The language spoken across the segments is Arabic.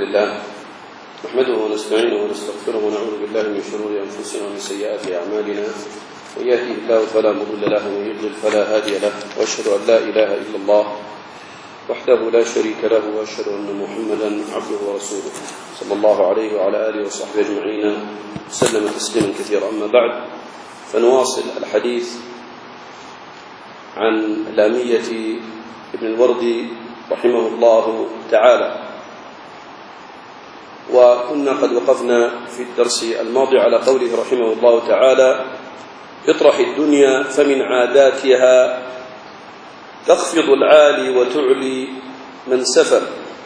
لله نحمده ونستعينه ونستغفره ونعوذ بالله من شرور أنفسنا ومن سيئات أعمالنا، من يهده الله فلا مضل له ومن يضلل فلا هادي له، وأشهد أن لا إله إلا الله وحده لا شريك له، وأشهد أن محمدا عبده ورسوله صلى الله عليه وعلى آله وصحبه أجمعين وسلم تسليما كثيرا. أما بعد، فنواصل الحديث عن لامية ابن الوردي رحمه الله تعالى. وكنا قد وقفنا في الدرس الماضي على قوله رحمه الله تعالى: اطرح الدنيا فمن عاداتها تخفض العالي وتعلي من سفل.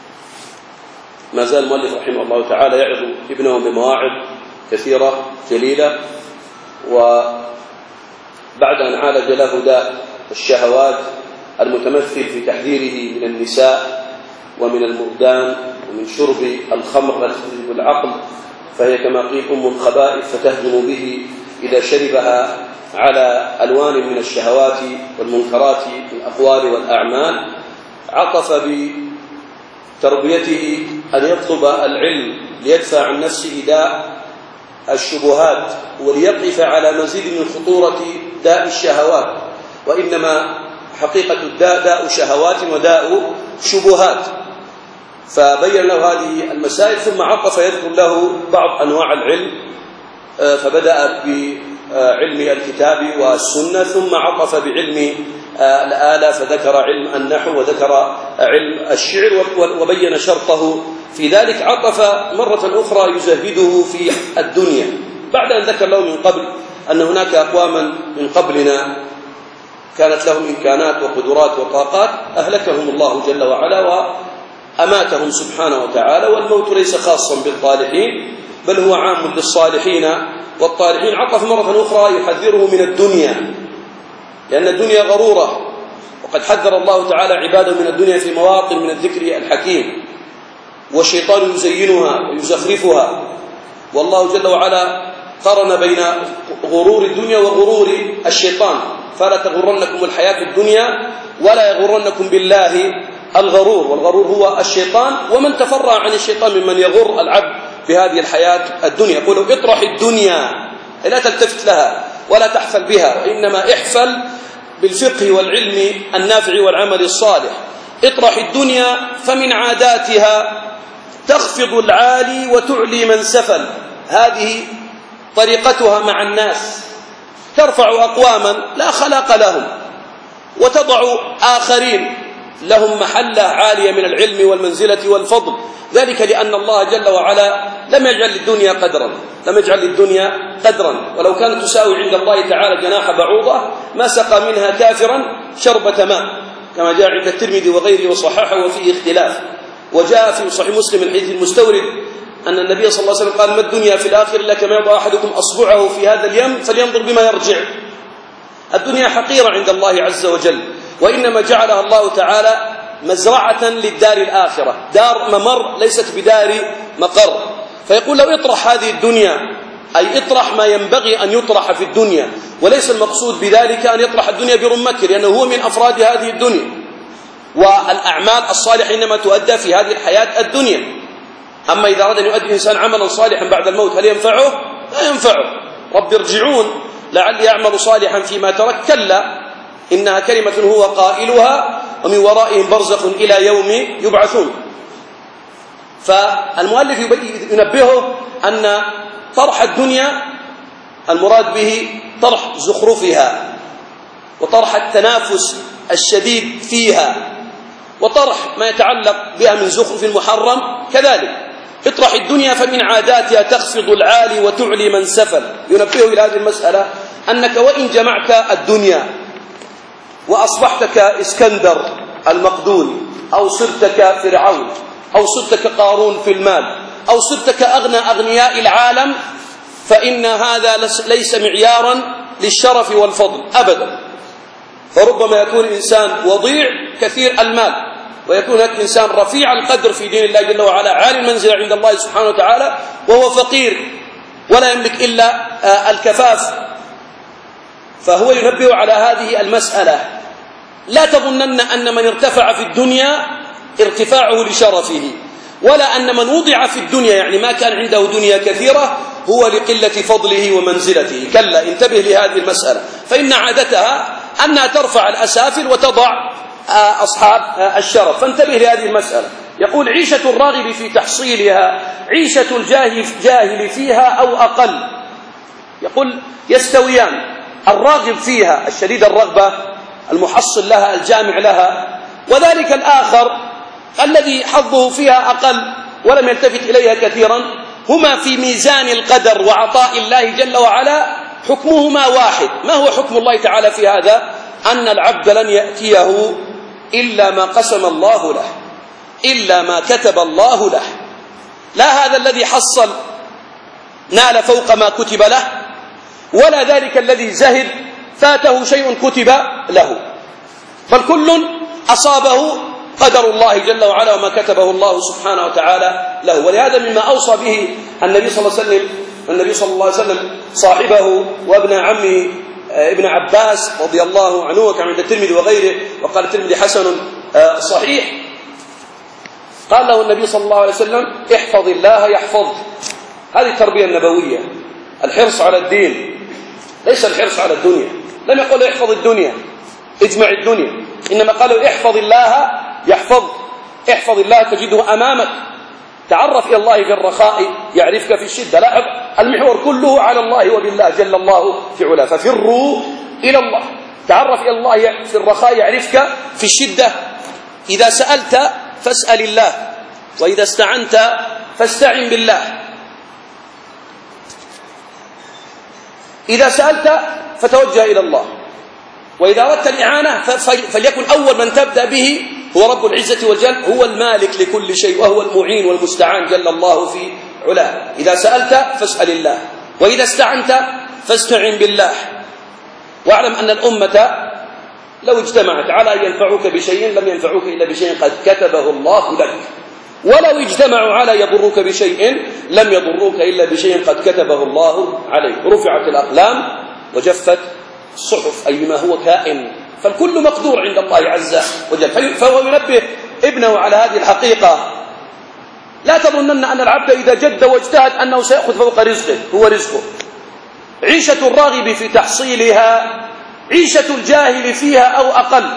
ما زال المؤلف رحمه الله تعالى يعظ ابنه بمواعظ كثيرة جليلة، وبعد أن عالج له داء الشهوات المتمثل في تحذيره من النساء ومن المردان ومن شرب الخمر التي تذهب العقل، فهي كما قيل أم الخبائث فتهجم به إذا شربها على ألوان من الشهوات والمنكرات في الأقوال والأعمال. عطف بتربيته أن يطلب العلم ليدفع عن نفسه داء الشبهات وليقف على مزيد من خطورة داء الشهوات، وإنما حقيقة الداء داء شهوات وداء شبهات. فبين له هذه المسائل، ثم عطف يذكر له بعض أنواع العلم، فبدأ بعلم الكتاب والسنة، ثم عطف بعلم الآلة فذكر علم النحو وذكر علم الشعر وبين شرطه في ذلك. عطف مرة أخرى يزهده في الدنيا بعد أن ذكر له من قبل أن هناك أقواما من قبلنا كانت لهم إمكانات وقدرات وطاقات أهلكهم الله جل وعلا وأماتهم سبحانه وتعالى، والموت ليس خاصا بالطالحين بل هو عام للصالحين والطالحين. عطف مرة أخرى يحذره من الدنيا، لأن الدنيا غرورة، وقد حذر الله تعالى عباده من الدنيا في مواطن من الذكر الحكيم، والشيطان يزينها ويزخرفها، والله جل وعلا قارن بين غرور الدنيا وغرور الشيطان: فلا تغرنكم الحياة الدنيا ولا يغرنكم بالله الغرور. والغرور هو الشيطان، ومن تفرع عن الشيطان ممن يغر العبد بهذه الحياة الدنيا. يقول: اطرح الدنيا، لا تلتفت لها ولا تحفل بها، وإنما احفل بالفقه والعلم النافع والعمل الصالح. اطرح الدنيا فمن عاداتها تخفض العالي وتعلي من سفل. هذه طريقتها مع الناس، ترفع أقواما لا خلاق لهم وتضع آخرين لهم محلة عالية من العلم والمنزلة والفضل، ذلك لأن الله جل وعلا لم يجعل للدنيا قدرا، ولو كانت تساوي عند الله تعالى جناح بعوضة ما سقى منها كافرا شربة ماء، كما جاء عند الترمذي وغيره وصححه وفيه اختلاف. وجاء في صحيح مسلم الحديث المستورد أن النبي صلى الله عليه وسلم قال: ما الدنيا في الآخر إلا كما يضع أحدكم أصبعه في هذا اليم فلينظر بما يرجع. الدنيا حقيرة عند الله عز وجل، وإنما جعلها الله تعالى مزرعة للدار الآخرة، دار ممر ليست بدار مقر. فيقول: لو اطرح هذه الدنيا، أي اطرح ما ينبغي أن يطرح في الدنيا، وليس المقصود بذلك أن يطرح الدنيا برمته، لأنه هو من أفراد هذه الدنيا، والأعمال الصالحة إنما تؤدى في هذه الحياة الدنيا. أما إذا أراد أن يؤدي الإنسان عملا صالحا بعد الموت هل ينفعه؟ لا ينفعه. رب ارجعون لعلي أعمل صالحا فيما ترك، كلا إنها كلمة هو قائلها ومن ورائهم برزخ إلى يوم يبعثون. فالمؤلف ينبهه أن طرح الدنيا المراد به طرح زخرفها، وطرح التنافس الشديد فيها، وطرح ما يتعلق بها من زخرف محرم كذلك. اطرح الدنيا فمن عاداتها تخفض العالي وتعلي من سفل. ينبهه إلى هذه المسألة أنك وإن جمعت الدنيا وأصبحت كإسكندر المقدوني، أو صرت كفرعون، أو صرت كقارون في المال، أو صرت كأغنى أغنياء العالم، فإن هذا ليس معيارا للشرف والفضل أبدا. فربما يكون إنسان وضيع كثير المال، ويكون هناك إنسان رفيع القدر في دين الله جل وعلا، عالي المنزلة عند الله سبحانه وتعالى، وهو فقير ولا يملك إلا الكفاف. فهو ينبه على هذه المسألة: لا تظنن أن من ارتفع في الدنيا ارتفاعه لشرفه، ولا أن من وضع في الدنيا يعني ما كان عنده دنيا كثيرة هو لقلة فضله ومنزلته. كلا، انتبه لهذه المسألة، فإن عادتها أنها ترفع الأسافل وتضع أصحاب الشرف، فانتبه لهذه المسألة. يقول: عيشة الراغب في تحصيلها عيشة الجاهل فيها أو أقل. يقول: يستويان، الراغب فيها الشديد الرغبة المحصل لها الجامع لها، وذلك الآخر الذي حظه فيها أقل ولم يلتفت إليها كثيرا، هما في ميزان القدر وعطاء الله جل وعلا حكمهما واحد. ما هو حكم الله تعالى في هذا؟ أن العبد لن يأتيه إلا ما قسم الله له، إلا ما كتب الله له. لا هذا الذي حصل نال فوق ما كتب له، ولا ذلك الذي زهد فاته شيء كتب له، فالكل أصابه قدر الله جل وعلا وما كتبه الله سبحانه وتعالى له. ولهذا مما أوصى به النبي صلى الله عليه وسلم صاحبه وابن عمه ابن عباس رضي الله عنه، كما عند الترمذي وغيره، وقال الترمذي حسن صحيح. قال له النبي صلى الله عليه وسلم: احفظ الله يحفظك. هذه التربية النبوية، الحرص على الدين، ليس الحرص على الدنيا. لم يقل احفظ الدنيا اجمع الدنيا، إنما قالوا احفظ الله يحفظك. احفظ الله تجده أمامك، تعرف إلى الله في الرخاء يعرفك في الشدة. لاحظ المحور كله على الله وبالله جل الله في علاه، ففروا إلى الله، تعرف إلى الله في الرخاء يعرفك في الشدة. إذا سألت فاسأل الله، وإذا استعنت فاستعن بالله. إذا سألت فتوجه إلى الله، وإذا أردت الإعانة فليكن أول من تبدأ به هو رب العزة والجل، هو المالك لكل شيء وهو المعين والمستعان جل الله في علاه. إذا سألت فاسأل الله، وإذا استعنت فاستعن بالله. واعلم أن الأمة لو اجتمعت على أن ينفعوك بشيء لم ينفعوك إلا بشيء قد كتبه الله لك، ولو اجتمعوا على يضروك بشيء لم يضروك إلا بشيء قد كتبه الله عليك. رفعت الأقلام وجفت الصحف، أي ما هو كائن، فالكل مقدور عند الله عز وجل. فهو ينبه ابنه على هذه الحقيقة. لا تظنن أن العبد إذا جد واجتهد أنه سيأخذ فوق رزقه، هو رزقه. عيشة الراغب في تحصيلها عيشة الجاهل فيها أو أقل.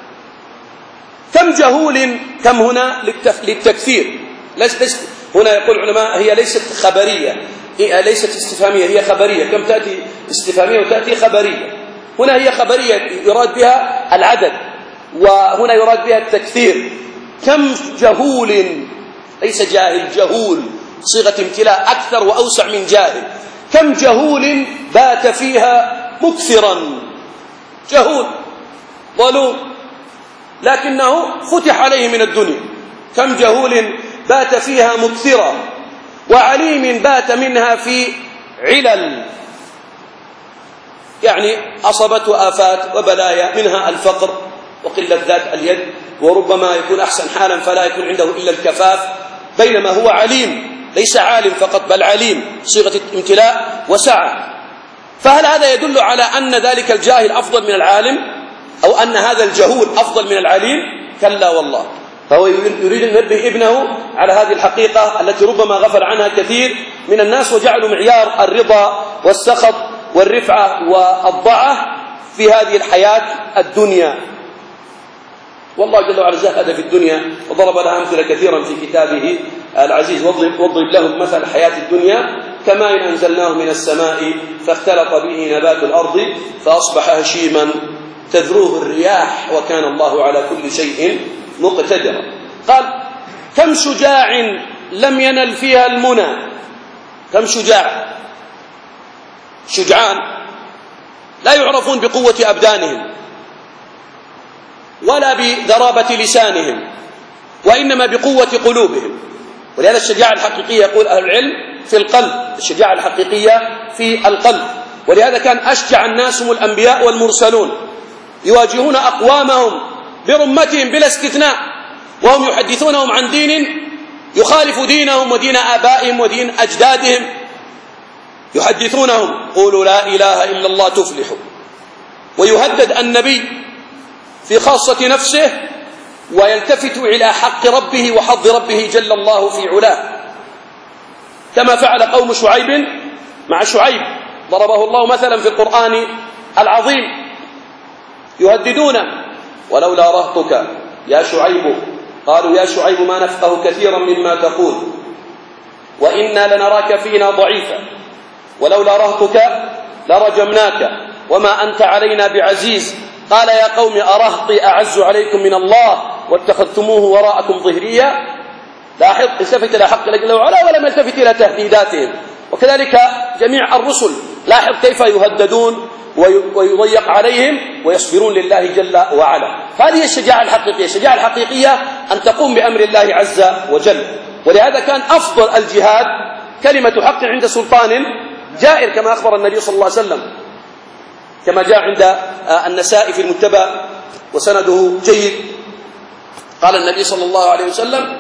كم جهول، كم هنا للتكثير، هنا يقول العلماء هي ليست خبرية، ليست استفهامية، هي خبرية. كم تأتي استفهامية وتأتي خبرية. هنا هي خبرية يراد بها العدد، وهنا يراد بها التكثير. كم جهول، ليس جاهل، جهول صيغة امتلاء أكثر وأوسع من جاهل. كم جهول بات فيها مكثرا، جهول ظلوم لكنه فتح عليه من الدنيا. كم جهول بات فيها مكثرا، وعليم بات منها في علل، يعني أصابته آفات وبلايا، منها الفقر وقلة ذات اليد، وربما يكون أحسن حالا فلا يكون عنده إلا الكفاف، بينما هو عليم، ليس عالم فقط بل عليم، صيغة امتلاء وسعة. فهل هذا يدل على أن ذلك الجاهل أفضل من العالم، أو أن هذا الجهول أفضل من العليم؟ كلا والله. فهو يريد أن ينبه ابنه على هذه الحقيقة التي ربما غفل عنها كثير من الناس، وجعلوا معيار الرضا والسخط والرفعة والضعة في هذه الحياة الدنيا. والله جل وعلا زهد في الدنيا وضرب لها أمثلة كثيرا في كتابه العزيز. واضرب لهم مثل الحياة الدنيا كماء أنزلناه من السماء فاختلط به نبات الأرض فأصبح هشيما تذروه الرياح وكان الله على كل شيء مقتدرا. قال: كم شجاع لم ينل فيها المنى. كم شجاع، شجعان لا يعرفون بقوة أبدانهم ولا بذرابة لسانهم، وإنما بقوة قلوبهم. ولهذا الشجاعة الحقيقية يقول أهل العلم في القلب، الشجاعة الحقيقية في القلب. ولهذا كان أشجع الناس هم الأنبياء والمرسلون، يواجهون أقوامهم برمتهم بلا استثناء، وهم يحدثونهم عن دين يخالف دينهم ودين آبائهم ودين أجدادهم. يحدثونهم: قولوا لا إله إلا الله تفلحوا. ويهدد النبي في خاصة نفسه ويلتفت إلى حق ربه وحظ ربه جل الله في علاه، كما فعل قوم شعيب مع شعيب، ضربه الله مثلا في القرآن العظيم، يهددونه: ولولا رهطك يا شعيب، قالوا يا شعيب ما نفقه كثيرا مما تقول وإنا لنراك فينا ضعيفا، ولولا رهطك لرجمناك وما أنت علينا بعزيز. قال يا قوم أرهطي أعز عليكم من الله واتخذتموه وراءكم ظهريا. لاحظ، التفت إلى حق جل وعلا ولم يلتفت إلى تهديداتهم. وكذلك جميع الرسل، لاحظ كيف يهددون ويضيق عليهم ويصبرون لله جل وعلا. فهذه الشجاعة الحقيقية. الشجاعة الحقيقية أن تقوم بأمر الله عز وجل. ولهذا كان أفضل الجهاد كلمة حق عند سلطان جائر، كما أخبر النبي صلى الله عليه وسلم، كما جاء عند النسائي في المتبع وسنده جيد. قال النبي صلى الله عليه وسلم: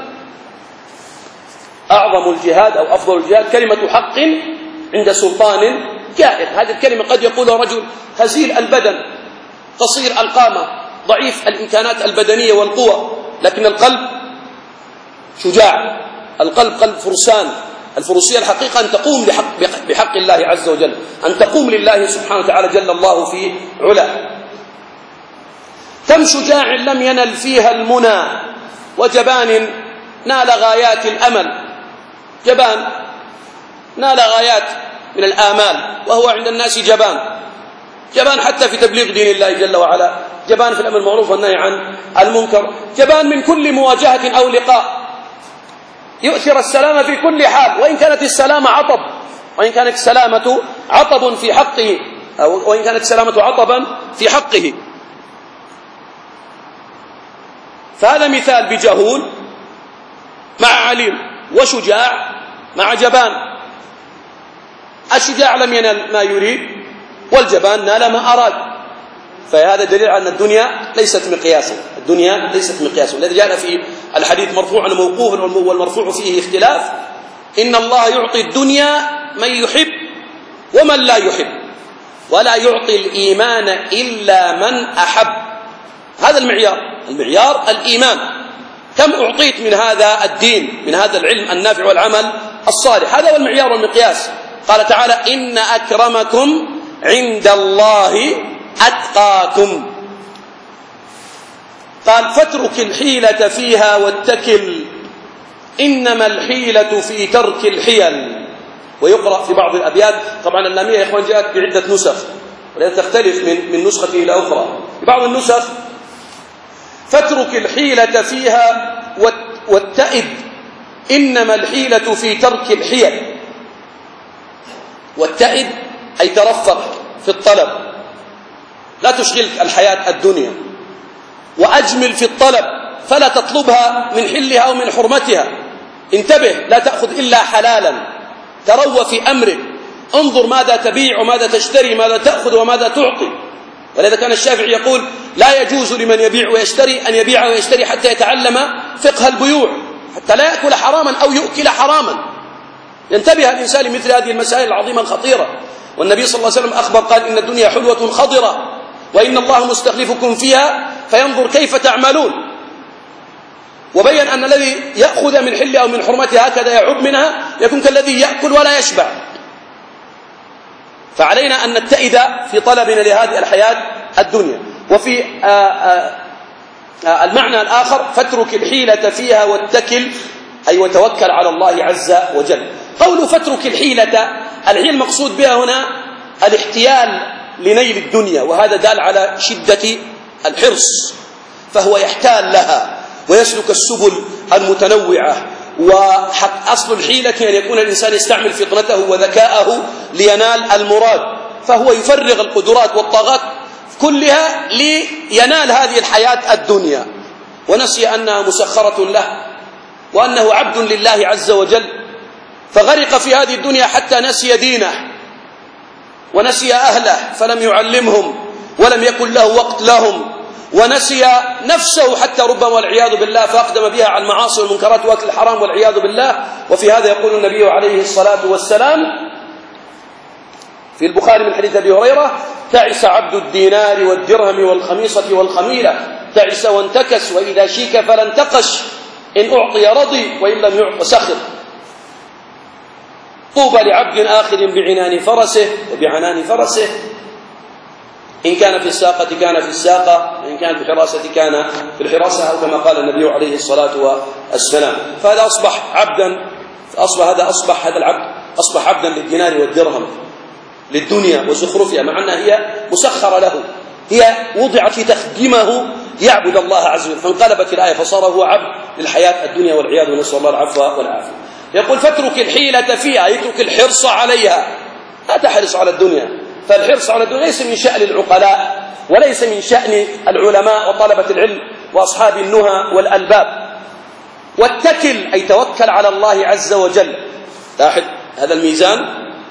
أعظم الجهاد أو أفضل الجهاد كلمة حق عند سلطان جائر. هذه الكلمة قد يقولها رجل هزيل البدن، قصير القامة، ضعيف الإمكانات البدنية والقوة، لكن القلب شجاع، القلب قلب فرسان. الفروسية الحقيقة أن تقوم بحق الله عز وجل، أن تقوم لله سبحانه وتعالى جل الله في علاه. كم شجاع لم ينل فيها المنى وجبان نال غايات الأمل. جبان نال غايات من الآمال وهو عند الناس جبان، جبان حتى في تبليغ دين الله جل وعلا، جبان في الأمر المعروف والنهي عن المنكر، جبان من كل مواجهة أو لقاء، يؤثر السلامة في كل حال، وإن كانت السلامة عطب، وإن كانت السلامة عطب في حقه، أو وإن كانت السلامة عطبا في حقه. فهذا مثال بجهول مع عليم، وشجاع مع جبان. الشجاع لم ينال ما يريد، والجبان نال ما أراد. فهذا دليل على أن الدنيا ليست مقياسا، الدنيا ليست مقياسا. الذي جاء في الحديث مرفوعا وموقوفا، والمرفوع فيه اختلاف: إن الله يعطي الدنيا من يحب ومن لا يحب، ولا يعطي الإيمان إلا من أحب. هذا المعيار الإيمان. كم أعطيت من هذا الدين، من هذا العلم النافع والعمل الصالح؟ هذا هو المعيار والمقياس. قال تعالى: إن أكرمكم عند الله أتقاكم. قال: فاترك الحيلة فيها واتكل، إنما الحيلة في ترك الحيل. ويقرأ في بعض الأبيات، طبعا اللامية يا إخوان جاءت بعدة نسخ ولذلك تختلف من نسخة إلى أخرى. في بعض النسخ: فاترك الحيلة فيها واتئد، إنما الحيلة في ترك الحيل. واتئد أي ترفق في الطلب، لا تشغلك الحياة الدنيا، وأجمل في الطلب، فلا تطلبها من حلها أو من حرمتها. انتبه، لا تأخذ إلا حلالا، تروى في أمرك، انظر ماذا تبيع وماذا تشتري، ماذا تأخذ وماذا تعطي. ولذا كان الشافعي يقول: لا يجوز لمن يبيع ويشتري أن يبيع ويشتري حتى يتعلم فقه البيوع، حتى لا يأكل حراما أو يؤكل حراما. ينتبه الإنسان لمثل هذه المسائل العظيمة الخطيرة. والنبي صلى الله عليه وسلم أخبر قال: إن الدنيا حلوة خضرة وإن الله مستخلفكم فيها فينظر كيف تعملون. وبين أن الذي يأخذ من حل أو من حرمتها هكذا يعب منها يكون كالذي يأكل ولا يشبع. فعلينا أن نتئد في طلبنا لهذه الحياة الدنيا. وفي المعنى الآخر: فاترك الحيلة فيها واتكل، أي وتوكل على الله عز وجل. قوله فاترك الحيلة، الحيل المقصود بها هنا الاحتيال لنيل الدنيا، وهذا دال على شدة الحرص، فهو يحتال لها ويسلك السبل المتنوعة. وأصل الحيلة أن يكون الإنسان يستعمل فطنته وذكاءه لينال المراد، فهو يفرغ القدرات والطاقات كلها لينال هذه الحياة الدنيا، ونسي أنها مسخرة له وأنه عبد لله عز وجل، فغرق في هذه الدنيا حتى نسي دينه ونسي أهله فلم يعلمهم ولم يكن له وقت لهم، ونسي نفسه حتى ربما والعياذ بالله فأقدم بها على المعاصي والمنكرات وأكل الحرام والعياذ بالله. وفي هذا يقول النبي عليه الصلاة والسلام في البخاري من حديث أبي هريرة: تعس عبد الدينار والدرهم والخميصة والخميلة تعس وانتكس، وإذا شيك فلا انتقش، إن أعطي رضي وإن لم يعط سخر. طوبى لعبد آخذ بعنان فرسه وبعنان فرسه، إن كان في الساقة كان في الساقة، إن كان في الحراسة كان في الحراسة، أو كما قال النبي عليه الصلاة والسلام. فهذا أصبح عبدا، هذا العبد أصبح عبدا للدينار والدرهم، للدنيا وزخرفها، مع أنها هي مسخرة له، هي وضعت لتخدمه يعبد الله عز وجل، فانقلبت الآية فصار هو عبد للحياة الدنيا والعياذ، ونسأل الله العفو والعافية. يقول فاترك الحيلة فيها، يترك الحرص عليها، لا تحرص على الدنيا، فالحرص على الدنيا ليس من شأن العقلاء وليس من شأن العلماء وطلبة العلم وأصحاب النهى والألباب. واتكل أي توكل على الله عز وجل. لاحظ هذا الميزان،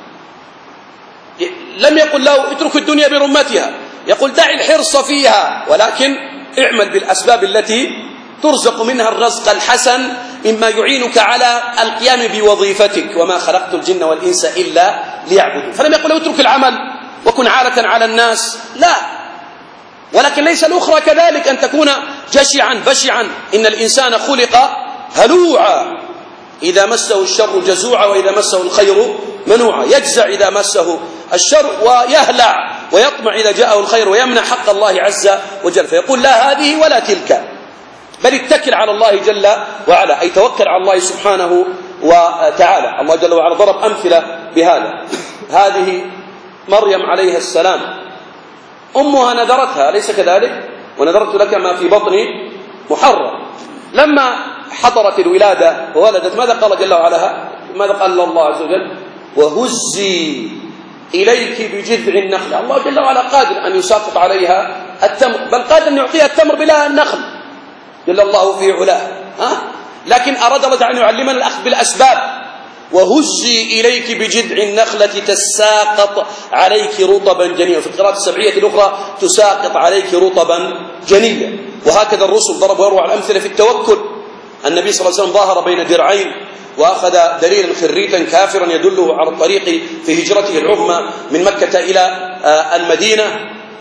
لم يقل له اترك الدنيا برمتها، يقول دع الحرص فيها، ولكن اعمل بالأسباب التي ترزق منها الرزق الحسن مما يعينك على القيام بوظيفتك، وما خلقت الجن والإنس إلا ليعبدون. فلم يقل له اترك العمل وكن عالة على الناس، لا، ولكن ليس الأخرى كذلك، أن تكون جشعا بشعا. إن الإنسان خلق هلوعا، إذا مسه الشر جزوعا وإذا مسه الخير منوعا، يجزع إذا مسه الشر ويهلع ويطمع إذا جاءه الخير ويمنع حق الله عز وجل. فيقول لا هذه ولا تلك، بل اتكل على الله جل وعلا، أي توكل على الله سبحانه وتعالى. الله جل وعلا ضرب أمثلة بهذا. هذه مريم عليها السلام، أمها نذرتها، أليس كذلك؟ ونذرت لك ما في بطني محرم. لما حضرت الولادة وولدت، ماذا قال جل وعلا؟ ماذا قال الله عز وجل؟ وهزي إليك بجذع النخل. الله جل وعلا قادر أن يساقط عليها التمر، بل قادر أن يعطيها التمر بلا النخل، جل الله في علاه. لكن أراد الله أن يعلمنا الأخذ بالأسباب. وهزي إليك بجذع النخلة تساقط عليك رطبا جنيا، في القراءة السبعية الأخرى تساقط عليك رطبا جنيا. وهكذا الرسل ضربوا أروع الأمثلة في التوكل. النبي صلى الله عليه وسلم ظاهر بين درعين وأخذ دليلا خريتا كافرا يدله على الطريق في هجرته العظمى من مكة إلى المدينة،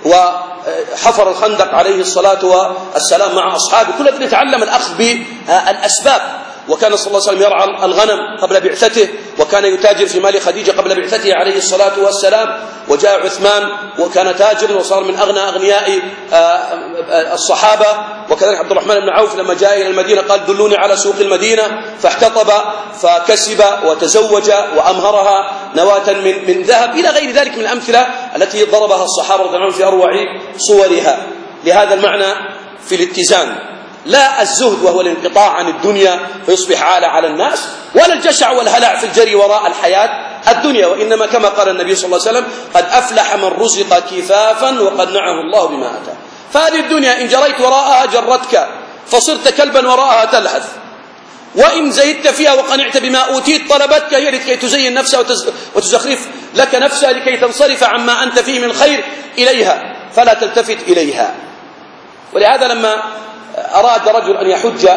وحفر الخندق عليه الصلاة والسلام مع أصحابه. كل ذلك يتعلم الأخذ بالأسباب. وكان صلى الله عليه وسلم يرعى الغنم قبل بعثته، وكان يتاجر في مال خديجة قبل بعثته عليه الصلاة والسلام. وجاء عثمان وكان تاجرا وصار من أغنى أغنياء الصحابة. وكذلك عبد الرحمن بن عوف لما جاء إلى المدينة قال دلوني على سوق المدينة، فاحتطب فكسب وتزوج وأمهرها نواة من ذهب، إلى غير ذلك من الأمثلة التي ضربها الصحابة رضي الله عنهم في أروع صورها. لهذا المعنى في الاتزان، لا الزهد وهو الانقطاع عن الدنيا فيصبح عالة على الناس، ولا الجشع والهلع في الجري وراء الحياة الدنيا، وإنما كما قال النبي صلى الله عليه وسلم قد أفلح من رزق كفافا وقنعه الله بما أتاه. فهذه الدنيا إن جريت وراءها جرتك، فصرت كلبا وراءها تلهث، وإن زهدت فيها وقنعت بما أوتيت طلبتك هي لكي تزين نفسها وتزخرف لك نفسها لكي تنصرف عما أنت فيه من خير إليها، فلا تلتفت إليها. ولهذا لما أراد رجل أن يحج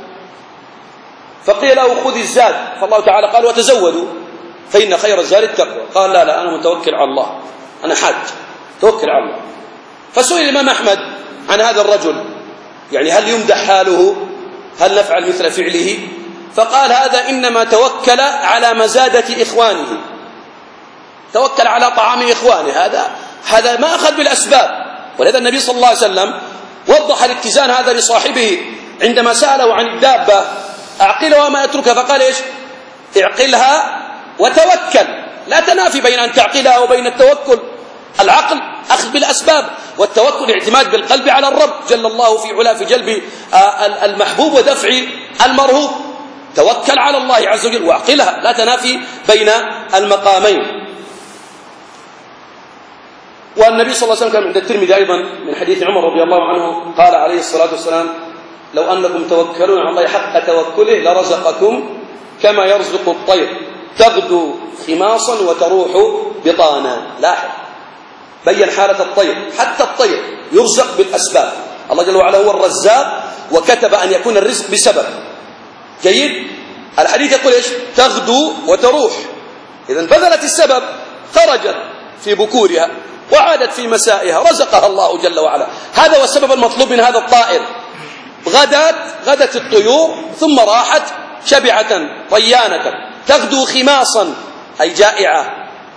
فقيل له خذ الزاد، فالله تعالى قال وتزودوا فإن خير الزاد التقوى. قال لا أنا متوكل على الله، أنا حاج توكل على الله. فسئل الإمام أحمد عن هذا الرجل، يعني هل يمدح حاله، هل نفعل مثل فعله؟ فقال هذا إنما توكل على مزادة إخوانه، توكل على طعام إخوانه، هذا ما أخذ بالأسباب. ولذا النبي صلى الله عليه وسلم وضح الاتزان هذا لصاحبه عندما سأله عن الدابة أعقلها وما يتركها، فقال إيش؟ اعقلها وتوكل، لا تنافي بين أن تعقلها وبين التوكل. العقل أخذ بالأسباب، والتوكل اعتماد بالقلب على الرب جل الله في علاه في جلب المحبوب ودفع المرهوب. توكل على الله عز وجل واعقلها، لا تنافي بين المقامين. والنبي صلى الله عليه وسلم كان عند الترمذي أيضا من حديث عمر رضي الله عنه قال عليه الصلاة والسلام لو أنكم توكلون على الله حق توكله لرزقكم كما يرزق الطير تغدو خماصا وتروح بطانا. لاحظ بين حالة الطير، حتى الطير يرزق بالأسباب. الله جل وعلا هو الرزاق وكتب أن يكون الرزق بسبب. جيد. الحديث يقول إيش؟ تغدو وتروح، إذن بذلت السبب خرجت في بكورها، وعادت في مسائها، رزقها الله جل وعلا. هذا هو السبب المطلوب من هذا الطائر. غدت الطيور ثم راحت شبعة ريانة، تغدو خماصا أي جائعة،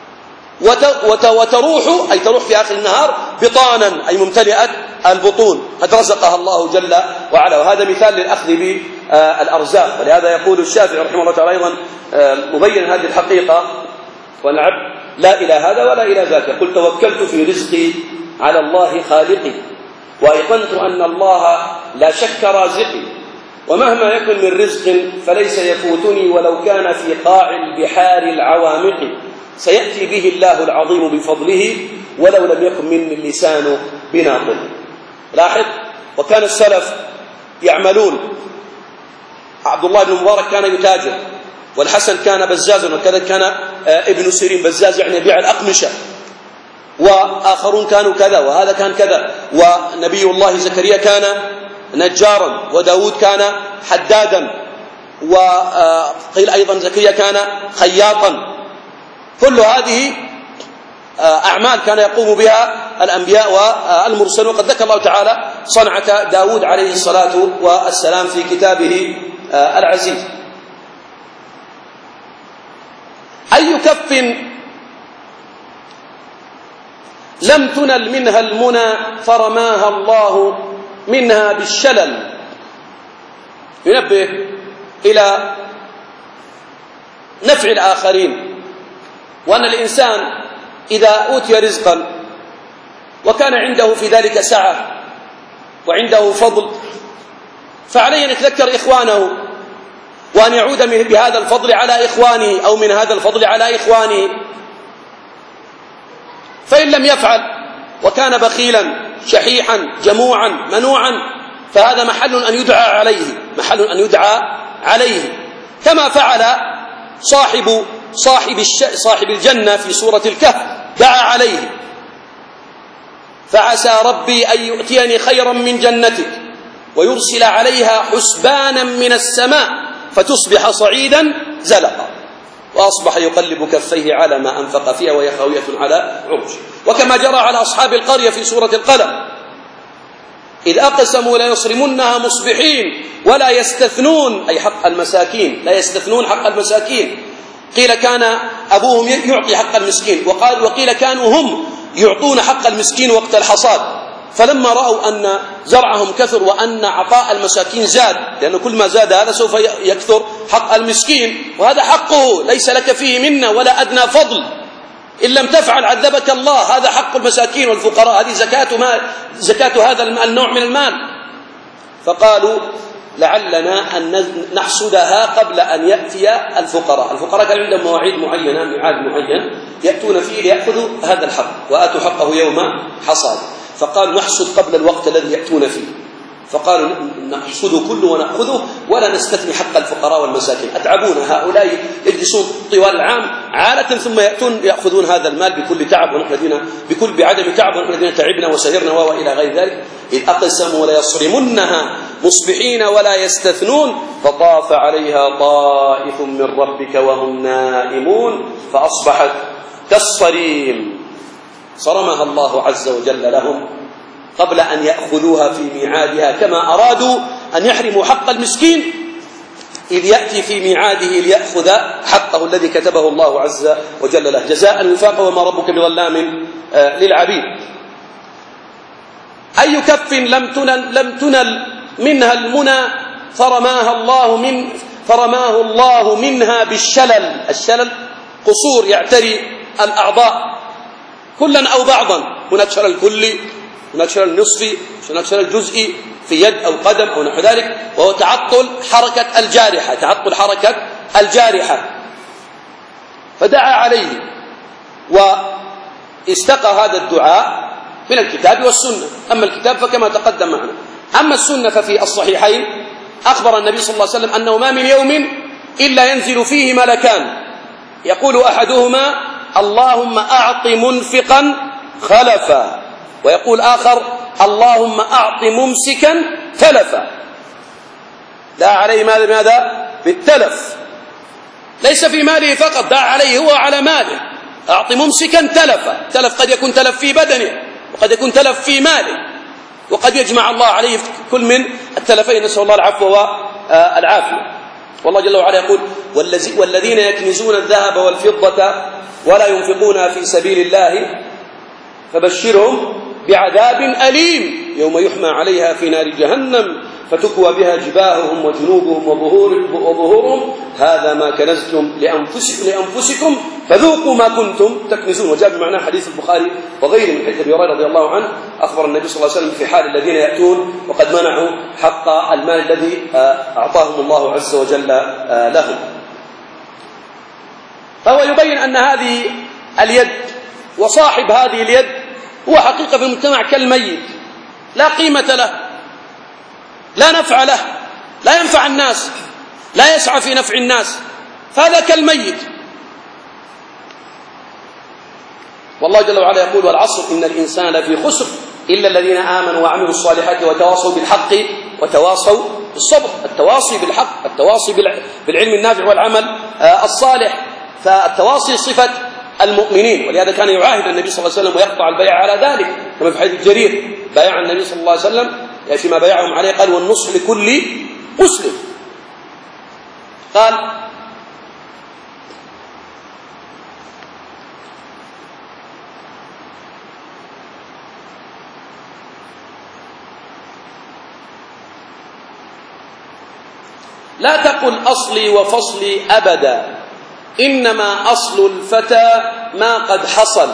وتروح أي تروح في آخر النهار بطانا أي ممتلئة البطون. قد رزقها الله جل وعلا. وهذا مثال للأخذ بالأرزاق. ولهذا يقول الشافعي رحمه الله تعالى أيضا مبين هذه الحقيقة: والعبد لا إلى هذا ولا إلى ذاك، قل توكلت في رزقي على الله خالقي، وأيقنت أن الله لا شك رازقي، ومهما يكن من رزق فليس يفوتني ولو كان في قاع البحار العوامق، سيأتي به الله العظيم بفضله ولو لم يكن مني اللسان بناطق. لاحظ: وكان السلف يعملون. عبد الله بن مبارك كان يتاجر، والحسن كان بزازا، وكذا كان ابن سيرين بزاز يعني يبيع الأقمشة، وآخرون كانوا كذا، وهذا كان كذا، ونبي الله زكريا كان نجارا، وداود كان حدادا، وقيل أيضا زكريا كان خياطا. كل هذه أعمال كان يقوم بها الأنبياء والمرسلون. وقد ذكر الله تعالى صنعة داود عليه الصلاة والسلام في كتابه العزيز. أي كف لم تنل منها المنى فرماها الله منها بالشلل. ينبه إلى نفع الآخرين، وأن الإنسان إذا أوتي رزقا وكان عنده في ذلك سعة وعنده فضل، فعليه أن يتذكر إخوانه، وأن يعود بهذا الفضل على إخوانه، أو من هذا الفضل على إخوانه. فإن لم يفعل وكان بخيلا شحيحا جموعا منوعا، فهذا محل أن يدعى عليه، كما فعل صاحب الجنة في سورة الكهف، دعا عليه: فعسى ربي أن يؤتيني خيرا من جنتك ويرسل عليها حسبانا من السماء فتصبح صعيدا زلقا. وأصبح يقلب كفيه على ما أنفق فيها وهي خاوية على عروشه. وكما جرى على أصحاب القرية في سورة القلم: إذ أقسموا ليصرمنها مصبحين ولا يستثنون، أي حق المساكين، لا يستثنون حق المساكين. قيل كان أبوهم يعطي حق المسكين، وقيل كانوا هم يعطون حق المسكين وقت الحصاد، فلما رأوا أن زرعهم كثر وأن عطاء المساكين زاد، لأنه كل ما زاد هذا سوف يكثر حق المسكين، وهذا حقه ليس لك فيه منا ولا أدنى فضل، إن لم تفعل عذبك الله، هذا حق المساكين والفقراء، هذه زكاة هذا النوع من المال. فقالوا: لعلنا أن نحصدها قبل أن يأتي الفقراء كان عندهم مواعيد معينة، ميعاد معين يأتون فيه ليأخذوا هذا الحق، وآتوا حقه يوم حصاد. فقالوا: نحصد قبل الوقت الذي يأتون فيه. فقالوا: نحصد كله ونأخذه ولا نستثني حق الفقراء والمساكين. أتعبونا هؤلاء، يجلسون طوال العام عالة ثم يأتون يأخذون هذا المال بكل تعب، ونحن بعدم تعب، ونحن الذين تعبنا وسهرنا وإلى غير ذلك. إذ أقسموا ليصرمنها مصبحين ولا يستثنون فطاف عليها طائف من ربك وهم نائمون فأصبحت كالصريم. صرمها الله عز وجل لهم قبل أن يأخذوها في ميعادها، كما أرادوا أن يحرموا حق المسكين إذ يأتي في ميعاده ليأخذ حقه الذي كتبه الله عز وجل له، جزاء وفاقا وما ربك بظلام للعبيد. أي كف لم تنل منها المنى فرماه الله منها بالشلل. الشلل قصور يعتري الأعضاء كلا أو بعضا، هناك شلل كلي، هناك شلل نصفي، هناك شلل جزئي في يد أو قدم أو نحو ذلك، وهو تعطل حركة الجارحة. فدعا عليه، واستقى هذا الدعاء من الكتاب والسنة. أما الكتاب فكما تقدم معنا، أما السنة ففي الصحيحين أخبر النبي صلى الله عليه وسلم أنه ما من يوم إلا ينزل فيه ملكان، يقول أحدهما: اللهم أعط منفقا خلفا، ويقول آخر: اللهم أعط ممسكا تلفا. دعا عليه ماذا؟ بالتلف، ليس في ماله فقط، دعا عليه هو على ماله، أعط ممسكا تلف قد يكون تلف في بدنه وقد يكون تلف في ماله، وقد يجمع الله عليه كل من التلفين، نسأل الله العفو والعافية. والله جل وعلا يقول: والذين يكنزون الذهب والفضة ولا ينفقونها في سبيل الله فبشرهم بعذاب أليم يوم يحمى عليها في نار جهنم فتكوى بها جباههم وجنوبهم وظهورهم هذا ما كنزتم لأنفسكم فذوقوا ما كنتم تكنزون. وجاء بمعنى حديث البخاري وغيره من حديث أبي هريرة رضي الله عنه، أخبر النبي صلى الله عليه وسلم في حال الذين يأتون وقد منعوا حق المال الذي أعطاهم الله عز وجل لهم. فهو يبين أن هذه اليد وصاحب هذه اليد هو حقيقة في المجتمع كالميت، لا قيمة له، لا نفع له، لا ينفع الناس، لا يسعى في نفع الناس، فهذا كالميت. والله جل وعلا يقول: والعصر إن الإنسان لفي خسر إلا الذين آمنوا وعملوا الصالحات وتواصوا بالحق وتواصوا بالصبر. التواصي بالحق، التواصي بالعلم النافع والعمل الصالح، فالتواصي صفة المؤمنين. ولهذا كان يعاهد النبي صلى الله عليه وسلم ويقطع البيع على ذلك، كما في حديث جرير: بايع النبي صلى الله عليه وسلم فيما بايعهم عليه قال: والنصح لكل مسلم. قال: لا تقل أصلي وفصلي أبدا، إنما أصل الفتى ما قد حصل.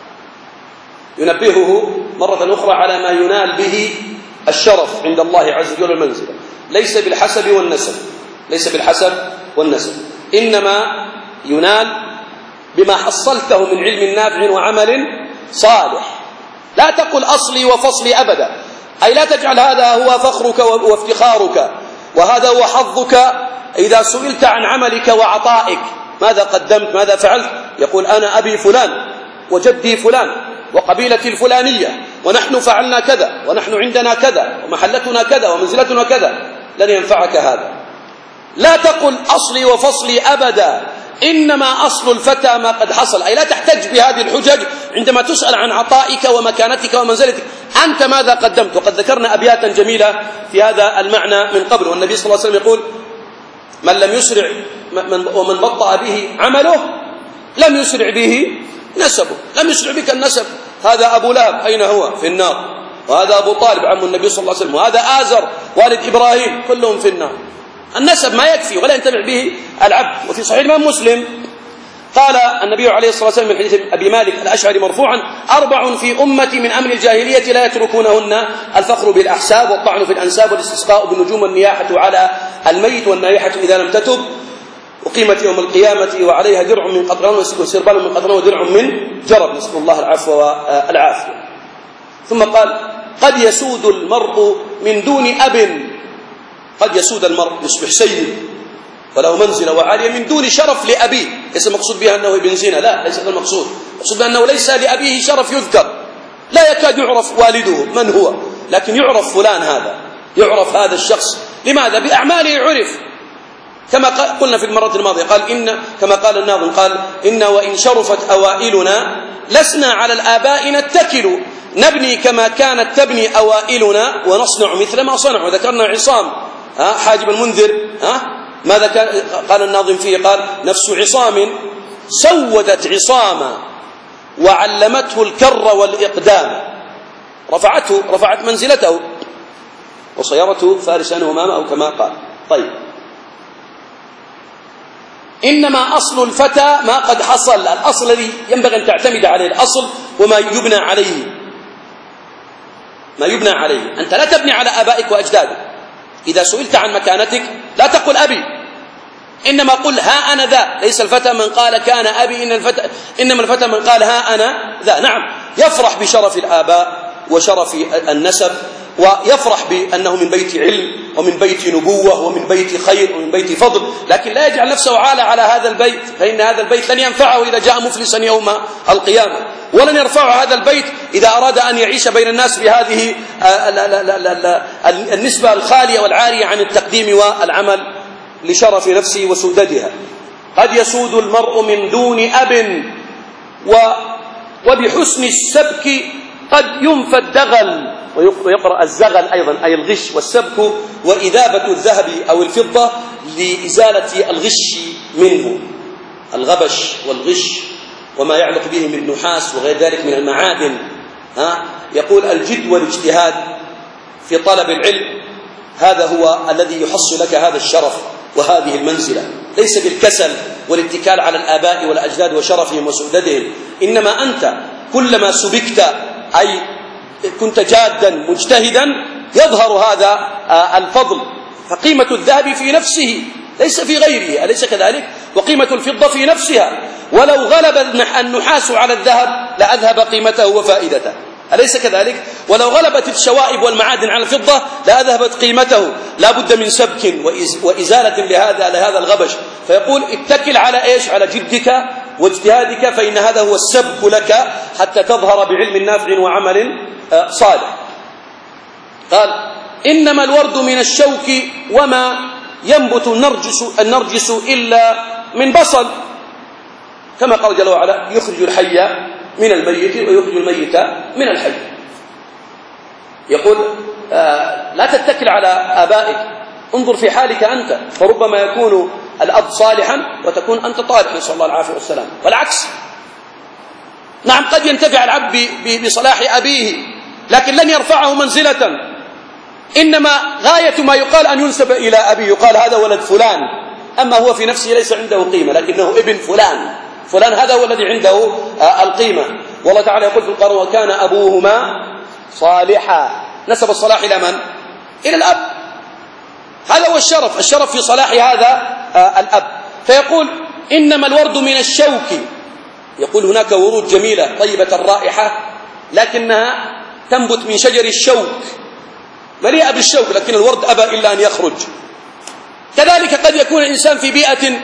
ينبهه مرة أخرى على ما ينال به الشرف عند الله عز وجل المنزلة، ليس بالحسب والنسب، ليس بالحسب والنسب، إنما ينال بما حصلته من علم نافع وعمل صالح. لا تقل أصلي وفصلي أبدا، أي لا تجعل هذا هو فخرك وافتخارك وهذا هو حظك إذا سئلت عن عملك وعطائك: ماذا قدمت، ماذا فعلت؟ يقول: أنا أبي فلان وجدي فلان وقبيلتي الفلانية ونحن فعلنا كذا ونحن عندنا كذا ومحلتنا كذا ومنزلتنا كذا. لن ينفعك هذا. لا تقل أصلي وفصلي أبدا، إنما أصل الفتى ما قد حصل، أي لا تحتج بهذه الحجج عندما تسأل عن عطائك ومكانتك ومنزلتك. أنت ماذا قدمت؟ وقد ذكرنا أبياتا جميلة في هذا المعنى من قبل. والنبي صلى الله عليه وسلم يقول: من لم يسرع ومن بطأ به عمله لم يسرع به نسبه. لم يسرع بك النسب. هذا أبو لهب أين هو؟ في النار. وهذا أبو طالب عم النبي صلى الله عليه وسلم، وهذا آزر والد إبراهيم، كلهم في النار. النسب ما يكفي ولا ينتفع به العبد. وفي صحيح الإمام مسلم قال النبي عليه الصلاة والسلام من حديث أبي مالك الأشعري مرفوعا: 4 في أمتي من أمر الجاهلية لا يتركونهن: الفخر بالأحساب والطعن في الأنساب والاستسقاء بالنجوم والنياحة على الميت والنائحة إذا لم تتب وقيمة يوم القيامة وعليها درع من قطران وسربال من قطران ودرع من جرب. نسأل الله العفو والعافية. ثم قال: قد يسود المرء من دون أب. قد يسود المرء، يصبح سيد وله منزلة وعالية من دون شرف لأبيه. ليس المقصود بها أنه ابن زنا، لا، ليس هذا المقصود. المقصود بأنه ليس لأبيه شرف يذكر، لا يكاد يعرف والده من هو، لكن يعرف فلان هذا، يعرف هذا الشخص. لماذا؟ بأعماله يعرف. كما قلنا في المرة الماضية، قال كما قال الناظم، قال: إن وإن شرفت أوائلنا لسنا على الآباء نتكل، نبني كما كانت تبني أوائلنا ونصنع مثل ما صنعوا. ذكرنا عصام حاجب المنذر، ماذا قال الناظم فيه؟ قال: نفس عصام سودت عصاما وعلمته الكر والإقدام. رفعت منزلته وصيرته فارسا هماما، أو كما قال. طيب، إنما أصل الفتى ما قد حصل، الأصل الذي ينبغي أن تعتمد عليه، الأصل وما يبنى عليه، ما يبنى عليه. أنت لا تبني على آبائك وأجدادك. إذا سئلت عن مكانتك لا تقل أبي، إنما قل ها أنا ذا. ليس الفتى من قال كان أبي، إنما الفتى من قال ها أنا ذا. نعم، يفرح بشرف الآباء وشرف النسب، ويفرح بأنه من بيت علم ومن بيت نبوة ومن بيت خير ومن بيت فضل، لكن لا يجعل نفسه عالة على هذا البيت، فإن هذا البيت لن ينفعه إذا جاء مفلسا يوم القيامة، ولن يرفعه هذا البيت إذا أراد أن يعيش بين الناس بهذه النسبة الخالية والعارية عن التقديم والعمل لشرف نفسه وسددها. قد يسود المرء من دون أب، وبحسن السبك قد ينفى الدغل، ويقرأ الزغل أيضا أي الغش، والسبك وإذابة الذهب أو الفضة لإزالة الغش منه، الغبش والغش وما يعلق به من نحاس وغير ذلك من المعادن. يقول الجد والاجتهاد في طلب العلم هذا هو الذي يحصل لك هذا الشرف وهذه المنزلة، ليس بالكسل والاتكال على الآباء والأجداد وشرفهم وسؤددهم، إنما أنت كلما سبكت أي كنت جادا مجتهدا يظهر هذا الفضل. فقيمة الذهب في نفسه ليس في غيره، أليس كذلك؟ وقيمة الفضة في نفسها، ولو غلب النحاس على الذهب لأذهب قيمته وفائدته، أليس كذلك؟ ولو غلبت الشوائب والمعادن على الفضة لأذهبت قيمته. لا بد من سبك وإزالة لهذا الغبش. فيقول اتكل على إيش؟ على جدك واجتهادك، فإن هذا هو السبك لك حتى تظهر بعلم نافع وعمل صالح. قال إنما الورد من الشوك وما ينبت النرجس إلا من بصل، كما قال جل وعلا يخرج الحي من الميت ويخرج الميت من الحي. يقول لا تتكل على آبائك، انظر في حالك أنت، فربما يكون الأب صالحا وتكون أنت طالح، نسأل الله العافية والسلام، والعكس. نعم قد ينتفع العبد بصلاح أبيه لكن لن يرفعه منزلة، إنما غاية ما يقال أن ينسب إلى أبيه، يقال هذا ولد فلان، أما هو في نفسه ليس عنده قيمة، لكنه ابن فلان هذا هو الذي عنده القيمة. والله تعالى يقول في القرآن وكان أبوهما صالحا، نسب الصلاح إلى من؟ إلى الأب، هذا هو الشرف في صلاح هذا الأب. فيقول إنما الورد من الشوك، يقول هناك ورود جميلة طيبة الرائحة لكنها تنبت من شجر الشوك، مليئة بالشوك، لكن الورد أبى إلا أن يخرج. كذلك قد يكون الإنسان في بيئة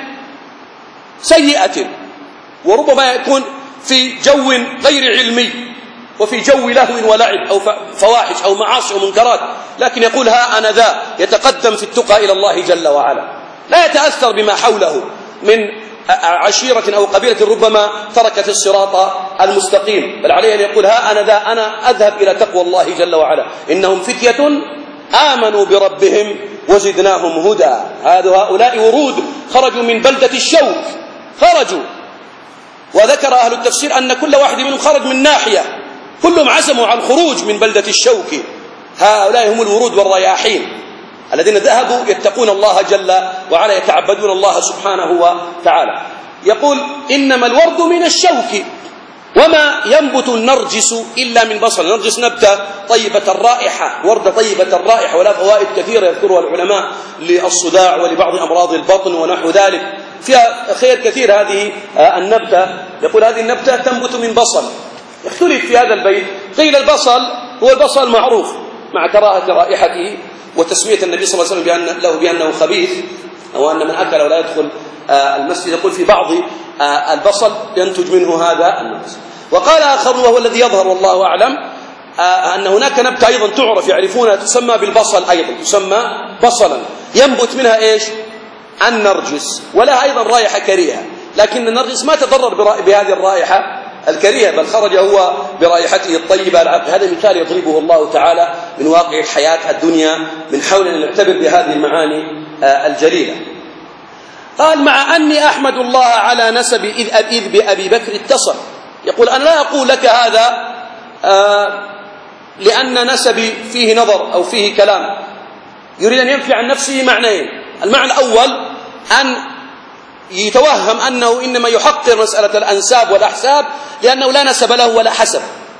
سيئة، وربما يكون في جو غير علمي وفي جو لهو ولعب أو فواحش أو معاصي ومنكرات، لكن يقول ها أنا ذا يتقدم في التقى إلى الله جل وعلا، لا يتأثر بما حوله من عشيرة أو قبيلة ربما تركت الصراط المستقيم، بل عليه أن يقول ها أنا ذا أنا أذهب إلى تقوى الله جل وعلا، إنهم فتية آمنوا بربهم وزدناهم هدى. هؤلاء ورود خرجوا من بلدة الشوك، خرجوا، وذكر أهل التفسير أن كل واحد منهم خرج من ناحية، كلهم عزموا على الخروج من بلدة الشوك. هؤلاء هم الورود والرياحين الذين ذهبوا يتقون الله جل وعلا، يتعبدون الله سبحانه وتعالى. يقول إنما الورد من الشوك وما ينبت النرجس إلا من بصل. النرجس نبتة طيبة الرائحة، وردة طيبة الرائحة، ولا فوائد كثيرة يذكرها العلماء للصداع ولبعض أمراض البطن ونحو ذلك، فيها خير كثير هذه النبتة. يقول هذه النبتة تنبت من بصل. يختلف في هذا البيت، قيل البصل هو البصل معروف مع كراهة رائحته وتسمية النبي صلى الله عليه وسلم له بأنه خبيث، أو أن من أكل ولا يدخل المسجد. يقول في بعض البصل ينتج منه هذا النبت. وقال آخر وهو الذي يظهر والله أعلم أن هناك نبتة أيضا تعرف يعرفونها تسمى بالبصل، أيضا تسمى بصلا، ينبت منها إيش؟ النرجس، ولها أيضا رائحة كريهة، لكن النرجس ما تضرر بهذه الرائحة الكريهة، بل خرج هو برائحته الطيبة. هذا مثال يضربه الله تعالى من واقع الحياة الدنيا، من حول أن نعتبر بهذه المعاني الجليلة. قال مع أني أحمد الله على نسب إذ بأبي بكر اتصل. يقول أنا لا أقول لك هذا لأن نسبي فيه نظر أو فيه كلام، يريد أن ينفي عن نفسه معنيين. المعنى الأول أن يتوهم أنه إنما يحقر مسألة الأنساب والأحساب لأنه لا نسب له ولا حسب،